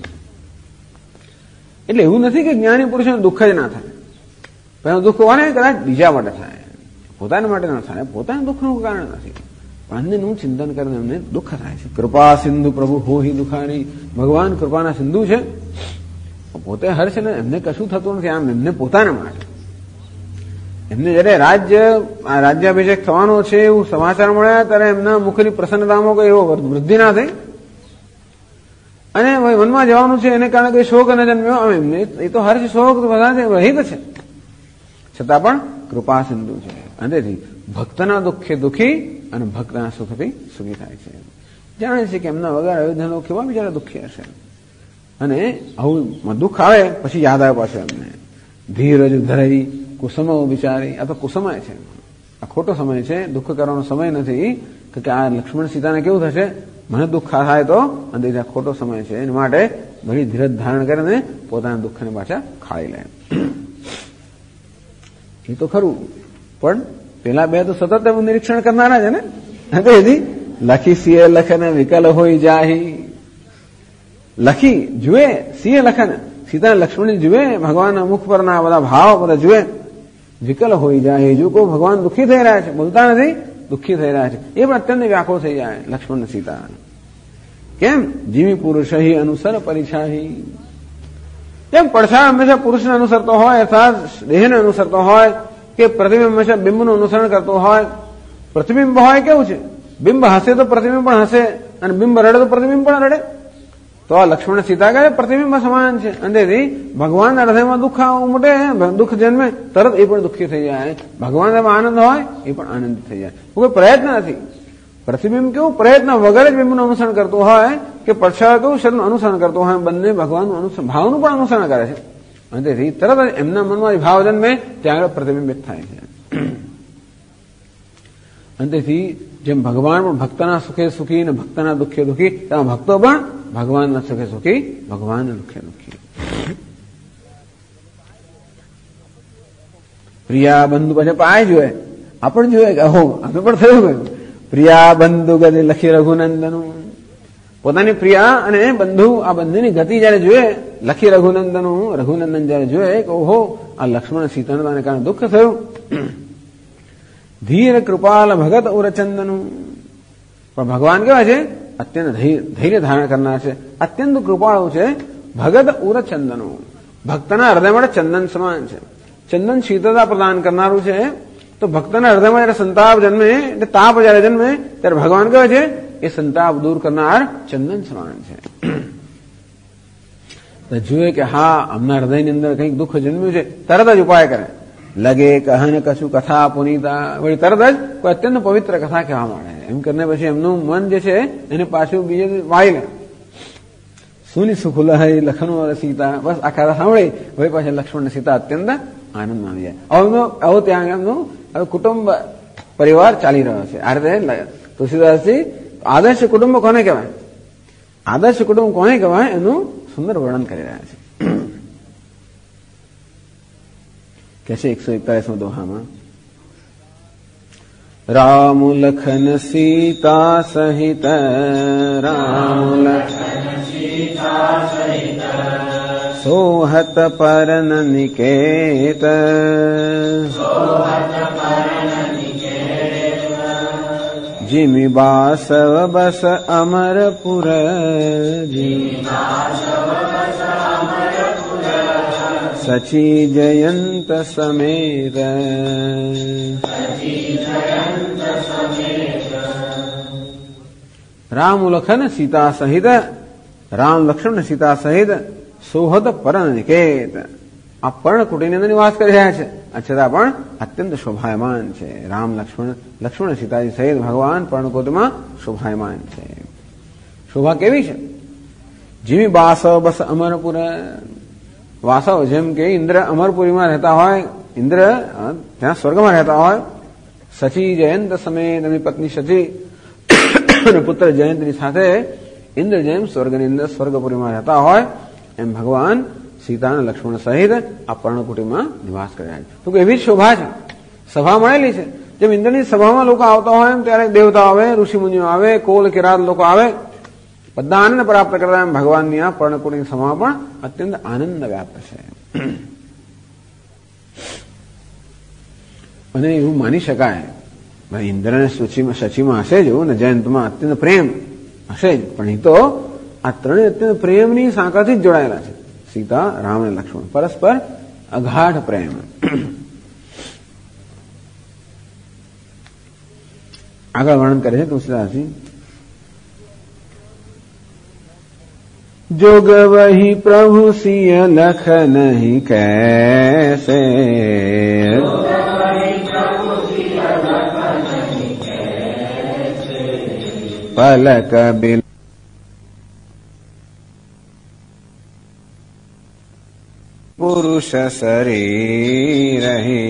એટલે એવું નથી કે જ્ઞાની પુરુષોને દુઃખ જ ના થાય. પણ દુઃખ કોને? કદાચ બીજા માટે થાય, પોતાના માટે ના થાય. પોતાના દુઃખનું કારણ નથી, પણ અન્યનું ચિંતન કરીને એમને દુઃખ થાય છે. કૃપા સિંધુ પ્રભુ હો હિ દુખારી. ભગવાન કૃપાના સિંધુ છે. પોતે હર્ષ ને એમને કશું થતું નથી. આમ એમને પોતાના માટે એમને જયારે રાજ્યાભિષેક થવાનો છે એવું સમાચાર મળ્યા ત્યારે એમના મુખની પ્રસન્નતામાં કોઈ એવો વૃદ્ધિ ના થઈ. અને વનમાં જવાનું છે એને કારણે કોઈ શોક ન જન્મ્યો. એમને એ તો હર્ષ શોક બધા રહિત છે, છતાં પણ કૃપા સિંધુ છે. અને તેથી ભક્તના દુઃખે દુઃખી અને ભક્તના સુખથી સુખી થાય છે. જાણે છે કે એમના વગર અયોધ્યાનો કેવા બિચારા દુઃખી હશે. અને આવું દુઃખ આવે પછી યાદ આવે પાછું એમને ધીરજ ધરાઈ કુસમો બિચારી. આ તો કુસમય છે, આ ખોટો સમય છે, દુઃખ કરવાનો સમય નથી. કે આ લક્ષ્મણ સીતાને કેવું થશે? મને દુઃખ થાય તો અને આ ખોટો સમય છે. એના માટે ઘણી ધીરજ ધારણ કરીને પોતાના દુઃખને પાછા ખાઈ લે. એ તો ખરું, પણ પેલા બે તો સતત એનું નિરીક્ષણ કરનારા છે ને. લખી સિંહ લખન વિકલ હોય જાહી. લખી જુએ સિંહ લખન, સીતા લક્ષ્મણ જુએ ભગવાનના મુખ પરના બધા ભાવ બધા જુએ. વિકલ હોય જાય, જો કોઈ ભગવાન દુઃખી થઈ રહ્યા છે, બોલતા નથી, દુઃખી થઈ રહ્યા છે. એ પણ અત્યંત વ્યાકુળ થઈ જાય લક્ષ્મણ સીતા. કેમ? જીવી પુરુષ અનુસર પરિછાહી. કેમ? પડછાયો હંમેશા પુરુષને અનુસરતો હોય, અર્થાત દેહને અનુસરતો હોય, કે પ્રતિબિંબ હંમેશા બિંબનું અનુસરણ કરતો હોય. પ્રતિબિંબ હોય કેવું છે? બિંબ હસે તો પ્રતિબિંબ પણ હસે, અને બિંબ રડે તો પ્રતિબિંબ પણ રડે. તો આ લક્ષ્મણ સીતા કહે પ્રતિબિંબ સમાન છે. અંતેથી ભગવાન હૃદયમાં દુઃખ ઉમટે, દુઃખ જન્મે, તરત એ પણ દુઃખી થઈ જાય. ભગવાન આનંદ હોય એ પણ આનંદિત થઈ જાય. કોઈ પ્રયત્ન નથી. પ્રતિબિંબ કેવું પ્રયત્ન વગર જ બિંબનું અનુસરણ કરતું હોય કે પડછાયો કેવું શરીરનું અનુસરણ કરતું હોય, બંને ભગવાનનું ભાવનું પણ અનુસરણ કરે છે. અંતેથી તરત જ એમના મનમાં ભાવ જન્મે ત્યાં આગળ પ્રતિબિંબિત થાય છે. અંતેથી જેમ ભગવાન પણ ભક્તના સુખે સુખી અને ભક્તના દુઃખે દુઃખી, તેમાં ભક્તો પણ ભગવાનના સુખે સુખી, ભગવાનના દુઃખે દુઃખી. પ્રિયા બંધુ પછી પાય જોએ, આપણે જોઈએ કે અહો અમે પણ થયું ગયું. પ્રિયા બંધુ ગતિ લખી રઘુનંદનું, પોતાની પ્રિયા અને બંધુ આ બંનેની ગતિ જયારે જોઈએ, લખી રઘુનંદનું, રઘુનંદન જયારે જોઈએ કે ઓહો આ લક્ષ્મણ સીતાને કારણે દુઃખ થયું. ધીર કૃપાલ ભગત ઉરચંદનું, પણ ભગવાન કેવા છે? અત્યંત ધૈર્ય ધારણ કરનાર છે, અત્યંત કૃપાળુ છે. ભગત ઉરચંદનું, ભક્તના હૃદય માટે ચંદન સમાન છે. ચંદન શીતળતા પ્રદાન કરનારું છે. તો ભક્તના હૃદયમાં જયારે સંતાપ જન્મે, એટલે તાપ જયારે જન્મે, ત્યારે ભગવાન કહે છે એ સંતાપ દૂર કરનાર ચંદન સમાન છે. જુએ કે હા આમના હૃદયની અંદર કંઈક દુઃખ જન્મ્યું છે, તરત જ ઉપાય કરે. લગે કહન કશું કથા પુનીતા, વળી તરત જ કોઈ અત્યંત પવિત્ર કથા કહેવા માંડે. એમ કરીને પછી એમનું મન જે છે એને પાછું બીજે વાળી લે. સુની સુખુલ હૈ લખન સીતા, બસ આ કથા સાંભળી વળી પાછી લક્ષ્મણ સીતા અત્યંત આનંદ આવી જાય. આવો ત્યાં એમનું હવે કુટુંબ પરિવાર ચાલી રહ્યો છે. આ રીતે તુલસીદાસજી આદર્શ કુટુંબ કોને કહેવાય, આદર્શ કુટુંબ કોને કહેવાય એનું સુંદર વર્ણન કરી રહ્યા છે. કે છે 141 દોહામાં, રામ લખન સીતા સહિત, રામ લખન સીતા સહિત, સોહત પરન નિકેત, સોહત પરન નિકેત, जिमि बासव बस अमरपुर, जिमि बासव बस अमरपुर, सची जयंत समेत, सची जयंत समेत. राम लखन सीता सहित, राम लक्ष्मण सीता सहित सोहद પર્ણ નિકેત, આ પર્ણકુટીની અંદર નિવાસ કરી રહ્યા છે. છતાં પણ અત્યંત શોભાયમાન છે. રામ લક્ષ્મણ સીતાજી સહિત ભગવાન પર્ણકુટીમાં શોભાયમાન છે. શોભા કેવી છે? જીવી વાસવ બસ અમરપુર, વાસવ જેમ કે ઇન્દ્ર અમરપુરીમાં રહેતા હોય, ઇન્દ્ર ત્યાં સ્વર્ગમાં રહેતા હોય. સચી જયંત સમેત, એમની પત્ની સચી અને પુત્ર જયંતની સાથે ઇન્દ્ર જેમ સ્વર્ગની અંદર સ્વર્ગપુરીમાં રહેતા હોય, એમ ભગવાન સીતા અને લક્ષ્મણ સહિત આ પર્ણકુટીમાં નિવાસ કર્યા છે. તો એવી જ શોભા છે, સભા મળેલી છે. જેમ ઇન્દ્રની સભામાં લોકો આવતા હોય એમ ત્યારે દેવતા આવે, ઋષિમુનિઓ આવે, કોલ કિરાત લોકો આવે, બધા આનંદ પ્રાપ્ત કરતા એમ ભગવાનની આ પર્ણકુટીની સભા પણ અત્યંત આનંદ વ્યાપ્ત છે. અને એવું માની શકાય ભાઈ ઇન્દ્રને સચીમાં હશે જ એવું ને જયંતમાં અત્યંત પ્રેમ હશે જ, પણ એ તો આ ત્રણેય અત્યંત પ્રેમની સાંકળથી જ જોડાયેલા છે. સીતા, રામ અને લક્ષ્મણ પરસ્પર અગાઢ પ્રેમ. આગળ વર્ણન કરે છે તુલસીદાસજી, જોગ વહી પ્રભુ સિય લખ નહીં કૈસે, પલક બિલ પુરુષ શરીર રહે,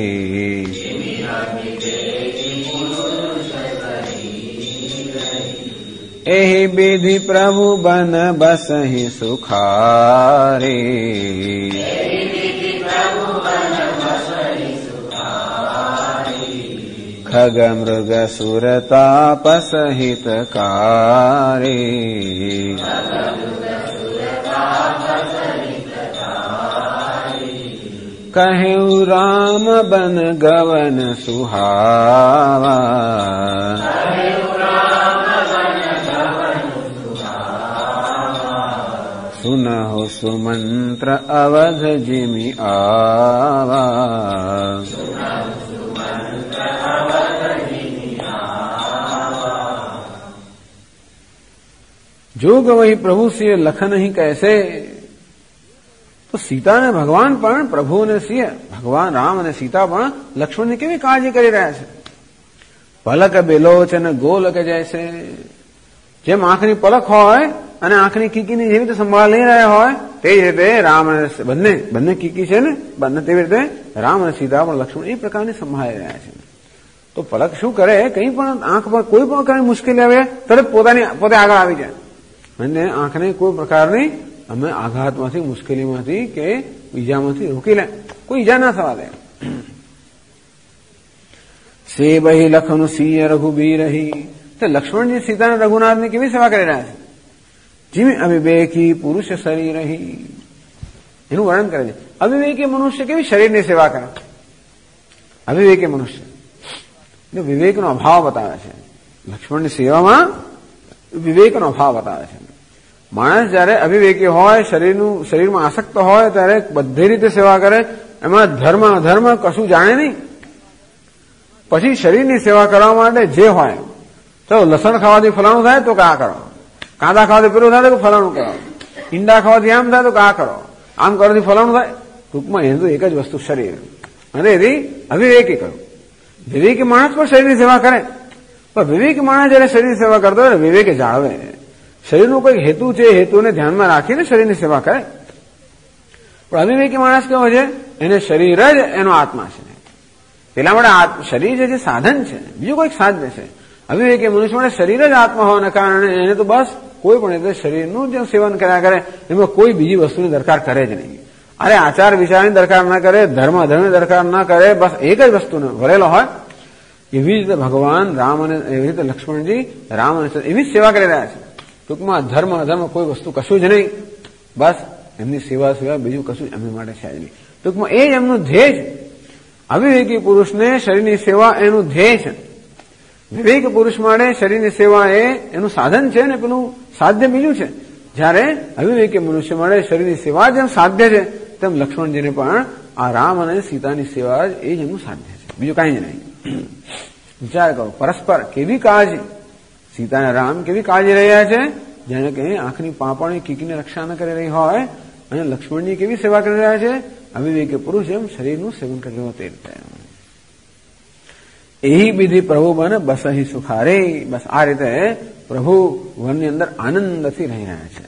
એહી વિધિ પ્રભુ બન બસહિ સુખારે, ખગ મૃગ સુર તાપ સહિત કારે, કહ્યું રામ બન ગવન સુહાવા, સુનહો સુમંત્ર અવધ જીમિ આવા, જોગ વહી પ્રભુ સિંહ લખન હી કૈસે. તો સીતા અને ભગવાન પણ, પ્રભુ અને સિંહ, ભગવાન રામ અને સીતા પણ લક્ષ્મણની કેવી કાળજી કરી રહ્યા છે. પલક બેલોચન ગોલક જૈસે. જેમ આંખની પલક હોય અને આંખની કીકીની જેવી રીતે સંભાળ લઈ રહ્યા હોય તે જ રીતે રામ અને બંને કીકી છે ને, બંને તેવી રીતે રામ અને સીતા પણ લક્ષ્મણ એ પ્રકારની સંભાળી રહ્યા છે. તો પલક શું કરે, કંઈ પણ આંખ પર કોઈ પણ પ્રકારની મુશ્કેલી આવે તરત પોતે આગળ આવી જાય અને આંખને કોઈ પ્રકારની અમે આઘાતમાંથી, મુશ્કેલીમાંથી કે ઈજામાંથી રોકી લે, કોઈ ઈજા ના થવા દે. સે બહી લખન સિંહ રઘુબીર રહી. તો લક્ષ્મણજી સીતા અને રઘુનાથની કેવી સેવા કરી રહ્યા છે. જીમ અવિવેકી પુરુષ શરીર રહી. એનું વર્ણન કરે છે. અવિવેકી મનુષ્ય કેવી શરીરની સેવા કરે. અવિવેકી મનુષ્ય વિવેકનો અભાવ બતાવે છે. લક્ષ્મણની સેવામાં વિવેકનો અભાવ બતાવે છે. માણસ જયારે અવિવેકી હોય, શરીરમાં આસક્ત હોય ત્યારે બધી રીતે સેવા કરે, એમાં ધર્મ અધર્મ કશું જાણે નહીં. પછી શરીરની સેવા કરવા માટે જે હોય, તો લસણ ખાવાથી ફલાણું થાય તો આ કરો, કાંદા ખાવાથી પેલું થાય તો ફલાણું કરો, ઈંડા ખાવાથી આમ થાય તો આ કરો, આમ કરવાથી ફલાણું થાય. ટૂંકમાં એનું તો એક જ વસ્તુ શરીર, અને એથી અવિવેકી કરું. વિવેકી માણસ પણ શરીરની સેવા કરે, પણ વિવેકી માણસ જયારે શરીરની સેવા કરતો હોય વિવેકે જાળવે. શરીરનો કોઈ હેતુ છે, હેતુને ધ્યાનમાં રાખીને શરીરની સેવા કરે. પણ અવિવેકી માણસ કેવો છે, એને શરીર જ એનો આત્મા છે. પેલા માટે શરીર જે સાધન છે, બીજું કોઈક સાધન છે. અવિવેકી મનુષ્ય માટે શરીર જ આત્મા હોવાના કારણે એને તો બસ કોઈ પણ રીતે શરીરનું જે સેવન કર્યા કરે, એમાં કોઈ બીજી વસ્તુની દરકાર કરે જ નહીં. અરે આચાર વિચારની દરકાર ના કરે, ધર્મ અધર્મની દરકાર ના કરે, બસ એક જ વસ્તુને વરેલો હોય. એવી રીતે ભગવાન રામ અને એવી રીતે લક્ષ્મણજી રામ અને એવી સેવા કરી રહ્યા છે. ટૂંકમાં ધર્મ અધર્મ કોઈ વસ્તુ કશું જ નહીં, બસ એમની સેવા સિવાય બીજું કશું જ એમની માટે છે જ નહીં. ટૂંકમાં એ જ એમનું ધ્યેય છે. અવિવેકી પુરુષને શરીરની સેવા એનું ધ્યેય છે. વિવેક પુરુષ માટે શરીરની સેવા એ એનું સાધન છે ને પેલું સાધ્ય બીજું છે. જ્યારે અવિવેકી મનુષ્ય માટે શરીરની સેવા જેમ સાધ્ય છે, તેમ લક્ષ્મણજીને પણ આ રામ અને સીતાની સેવા જ એ જ એમનું સાધ્ય છે, બીજું કાંઈ જ નહીં. વિચાર કરો, પરસ્પર કેવી કાળજી, સીતા અને રામ કેવી કાળજી રહ્યા છે, જેને કે આંખની પાપણની કીકીની રક્ષા ન કરી રહી હોય, અને લક્ષ્મણજી કેવી સેવા કરી રહ્યા છે, અવિવેકી પુરુષ એમ શરીરનું સેવન કરી રહ્યો તે રીતે. એહી વિધિ પ્રભુ બન બસહી સુખારે. બસ આ રીતે પ્રભુ વનની અંદર આનંદથી રહી રહ્યા છે.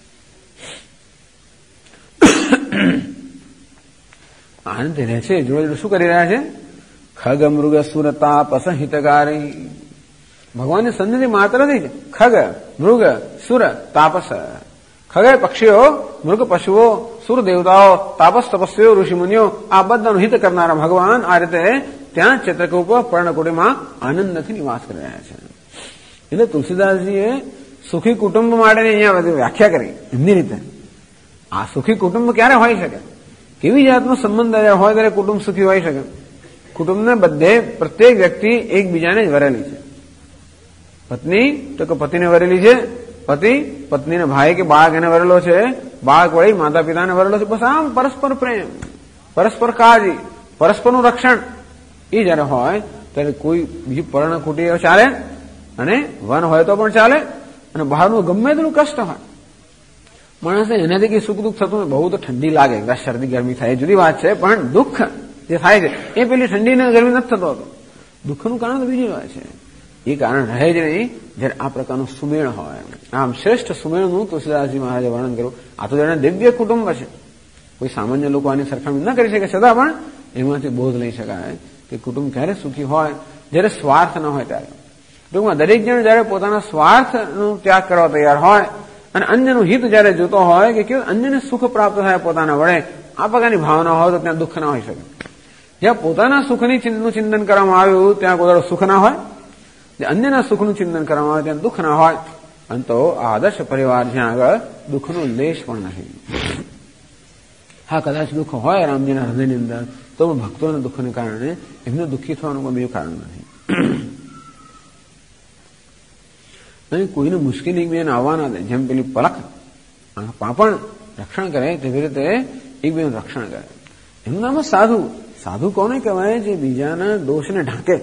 આનંદથી રહે છે, જોડે જોડે શું કરી રહ્યા છે, ખગ મૃગ સુર તાપસ હિતગારી. ભગવાનની સન્નિધિ માત્રથી જ ખગ મૃગ સુર તાપસ, ખગે પક્ષીઓ, મૃગ પશુઓ, સુર દેવતાઓ, તાપસ તપસ્વીઓ, ઋષિમુનિઓ, આ બધાનું હિત કરનારા ભગવાન આ રીતે ત્યાં ચિત્રકૂપ પર્ણકુટીમાં આનંદથી નિવાસ કરી રહ્યા છે. એટલે તુલસીદાસજીએ સુખી કુટુંબ માટેની અહીંયા બધી વ્યાખ્યા કરી એમની રીતે. આ સુખી કુટુંબ ક્યારે હોઈ શકે, કેવી જાતનો સંબંધ હોય ત્યારે કુટુંબ સુખી હોઈ શકે. કુટુંબને બધે પ્રત્યેક વ્યક્તિ એકબીજાને જ વરેલી છે. પત્ની તો કે પતિને વરેલી છે, પતિ પત્નીને, ભાઈ કે બાળક એને વરેલો છે, બાળક વળી માતા પિતાને વરેલો છે. બસ આમ પરસ્પર પ્રેમ, પરસ્પર કાળજી, પરસ્પરનું રક્ષણ એ જયારે હોય ત્યારે કોઈ બીજું પર્ણકુટી ચાલે, અને વન હોય તો પણ ચાલે, અને બહારનું ગમે તેટલું કષ્ટ હોય, માણસને એનાથી કઈ સુખ દુઃખ થતું બહુ તો ઠંડી લાગે, શરદી ગરમી થાય જુદી વાત છે, પણ દુઃખ જે થાય છે એ પેલી ઠંડી ને ગરમી નથી થતો હતો. દુઃખનું કારણ તો બીજું હોય છે, એ કારણ રહે જ નહીં જયારે આ પ્રકારનું સુમેળ હોય. આમ શ્રેષ્ઠ સુમેળનું તુલસીદાસજી મહારાજે વર્ણન કર્યું. આ તો જાણે દિવ્ય કુટુંબ છે, કોઈ સામાન્ય લોકો આની સરખામણી ન કરી શકે, છતાં પણ એમાંથી બોધ લઈ શકાય કે કુટુંબ ક્યારે સુખી હોય, જયારે સ્વાર્થ ન હોય ત્યારે. ટૂંકમાં દરેક જણ જયારે પોતાના સ્વાર્થનો ત્યાગ કરવા તૈયાર હોય અને અન્યનું હિત જયારે જોતો હોય કે કેવું અન્યને સુખ પ્રાપ્ત થાય પોતાના વડે, આ પ્રકારની ભાવના હોય તો ત્યાં દુઃખ ના હોઈ શકે. જ્યાં પોતાના સુખનું ચિંતન કરવામાં આવ્યું ત્યાં કોઈ સુખ ના હોય, જે અન્યના સુખનું ચિંતન કરવામાં આવે ત્યાં દુઃખ ના હોય. અને તો આ આદર્શ પરિવાર જ્યાં આગળ દુઃખનો લેશ પણ નથી. હા, કદાચ દુઃખ હોય રામજીના હૃદયની અંદર, તો ભક્તોના દુઃખને કારણે એમને દુઃખી થવાનું કોઈ બીજું કારણ નથી. અને કોઈને મુશ્કેલી એકબીજાને આવવા ના દે. જેમ પેલી પલક પાપણ રક્ષણ કરે તેવી રીતે એકબીજાનું રક્ષણ કરે. એનું નામ સાધુ. સાધુ કોને કહેવાય? જે બીજાના દોષને ઢાંકે,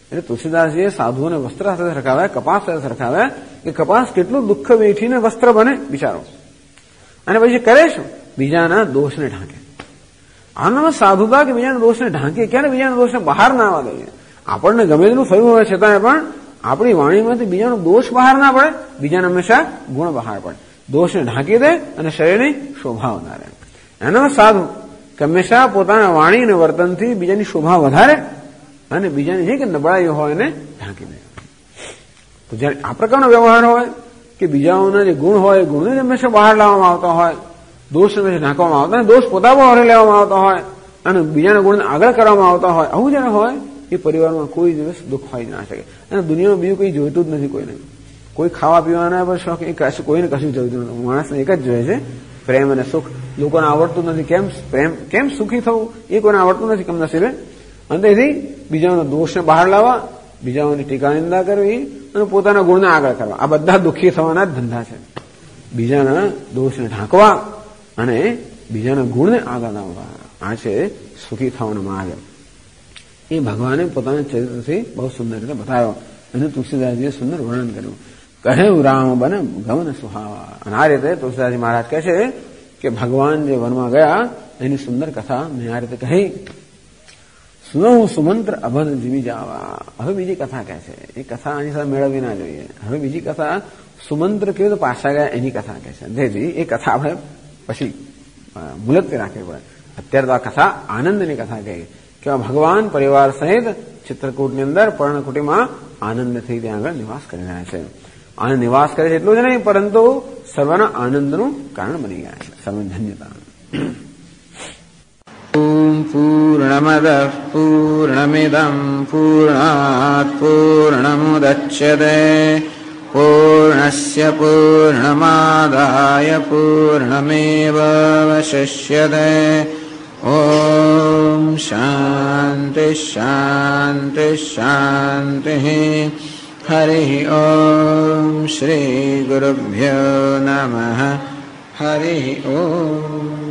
એટલે તુલસીદાસજીએ સાધુઓને વસ્ત્ર સાથે સરખાવ્યા, કપાસ સાથે સરખાવ્યા કે કપાસ કેટલું દુઃખ વેઠીને વસ્ત્ર બને બિચારો, અને પછી કરે શું? બીજાના દોષને ઢાંકે. આનો સાધુતા કે બીજાના દોષને ઢાંકે, ક્યારે બીજાના દોષને બહાર ના આવવા દઈએ. આપણને ગમે તેટલું થયું હોય છતાંય પણ આપણી વાણીમાંથી બીજાનો દોષ બહાર ના પડે, બીજાના હંમેશા ગુણ બહાર પડે. દોષને ઢાંકી દે અને શરીરની શોભા વધારે. એનો સાધુ કે હંમેશા પોતાના વાણી અને વર્તનથી બીજાની શોભા વધારે અને બીજાની જે કે નબળાઈ હોય એને ઢાંકી દે. તો જયારે આ પ્રકારનો વ્યવહાર હોય કે બીજાઓના જે ગુણ હોય એ ગુણને હંમેશા બહાર લાવવામાં આવતા હોય, દોષ હંમેશા ઢાંકવામાં આવતા હોય, દોષ પોતા બહાર લેવામાં આવતા હોય અને બીજાના ગુણને આગળ કરવામાં આવતા હોય, આવું જયારે હોય એ પરિવારમાં કોઈ દિવસ દુઃખ હોય ના શકે. અને દુનિયામાં બીજું કોઈ જોઈતું જ નથી કોઈને. કોઈ ખાવા પીવાના પર શોખ કોઈને કશું જોઈતું નથી. માણસને એક જ જોઈએ છે પ્રેમ અને સુખ. લોકોને આવડતું નથી કેમ સુખી થવું એ કોઈને આવડતું નથી કમનસીબે. અને તેથી બીજાઓના દોષને બહાર લાવવા, બીજાઓની ટીકા નિંદા કરવી અને પોતાના ગુણને આગળ કરવા, આ બધા દુઃખી થવાના જ ધંધા છે. બીજાના દોષને ઢાંકવા અને બીજાના ગુણને આગળ લાવવા, આ છે સુખી થવાનો માર્ગ. એ ભગવાને પોતાના ચરિત્રથી બહુ સુંદર રીતે બતાવ્યો અને તુલસીદાસજીએ સુંદર વર્ણન કર્યું. કહ્યું રામ બને ગમન સુહાવા. અને આ રીતે તુલસીદાસજી મહારાજ કહે છે કે ભગવાન જે વનમાં ગયા એની સુંદર કથા મેં આ રીતે કહી. સુનો સુમંત્ર અભદ જીવી જાવા. હવે બીજી કથા કહે છે, એ કથા આની સાથે મેળવવી ના જોઈએ. હવે બીજી કથા સુમંત્ર કેવી તો પાછા ગયા એની કથા કહે છે. જેથી એ કથા આપણે પછી મુલતવી રાખવી પડે. અત્યારે તો આ કથા આનંદની કથા કહી કે ભગવાન પરિવાર સહિત ચિત્રકૂટની અંદર પર્ણકુટીમાં આનંદથી ત્યાં આગળ નિવાસ કરી રહ્યા છે. અને નિવાસ કરે છે એટલું જ નહીં, પરંતુ સર્વના આનંદનું કારણ બની ગયા છે, સર્વની ધન્યતા. પૂર્ણમદ પૂર્ણમિદં પૂર્ણાત પૂર્ણમુદચ્યતે પૂર્ણસ્ય પૂર્ણમાદાય પૂર્ણમેવાવશિષ્યતે. ઓમ શાંતિ શાંતિ શાંતિ. હરિ ઓમ શ્રી ગુરુભ્યો નમઃ. હરિ ઓમ.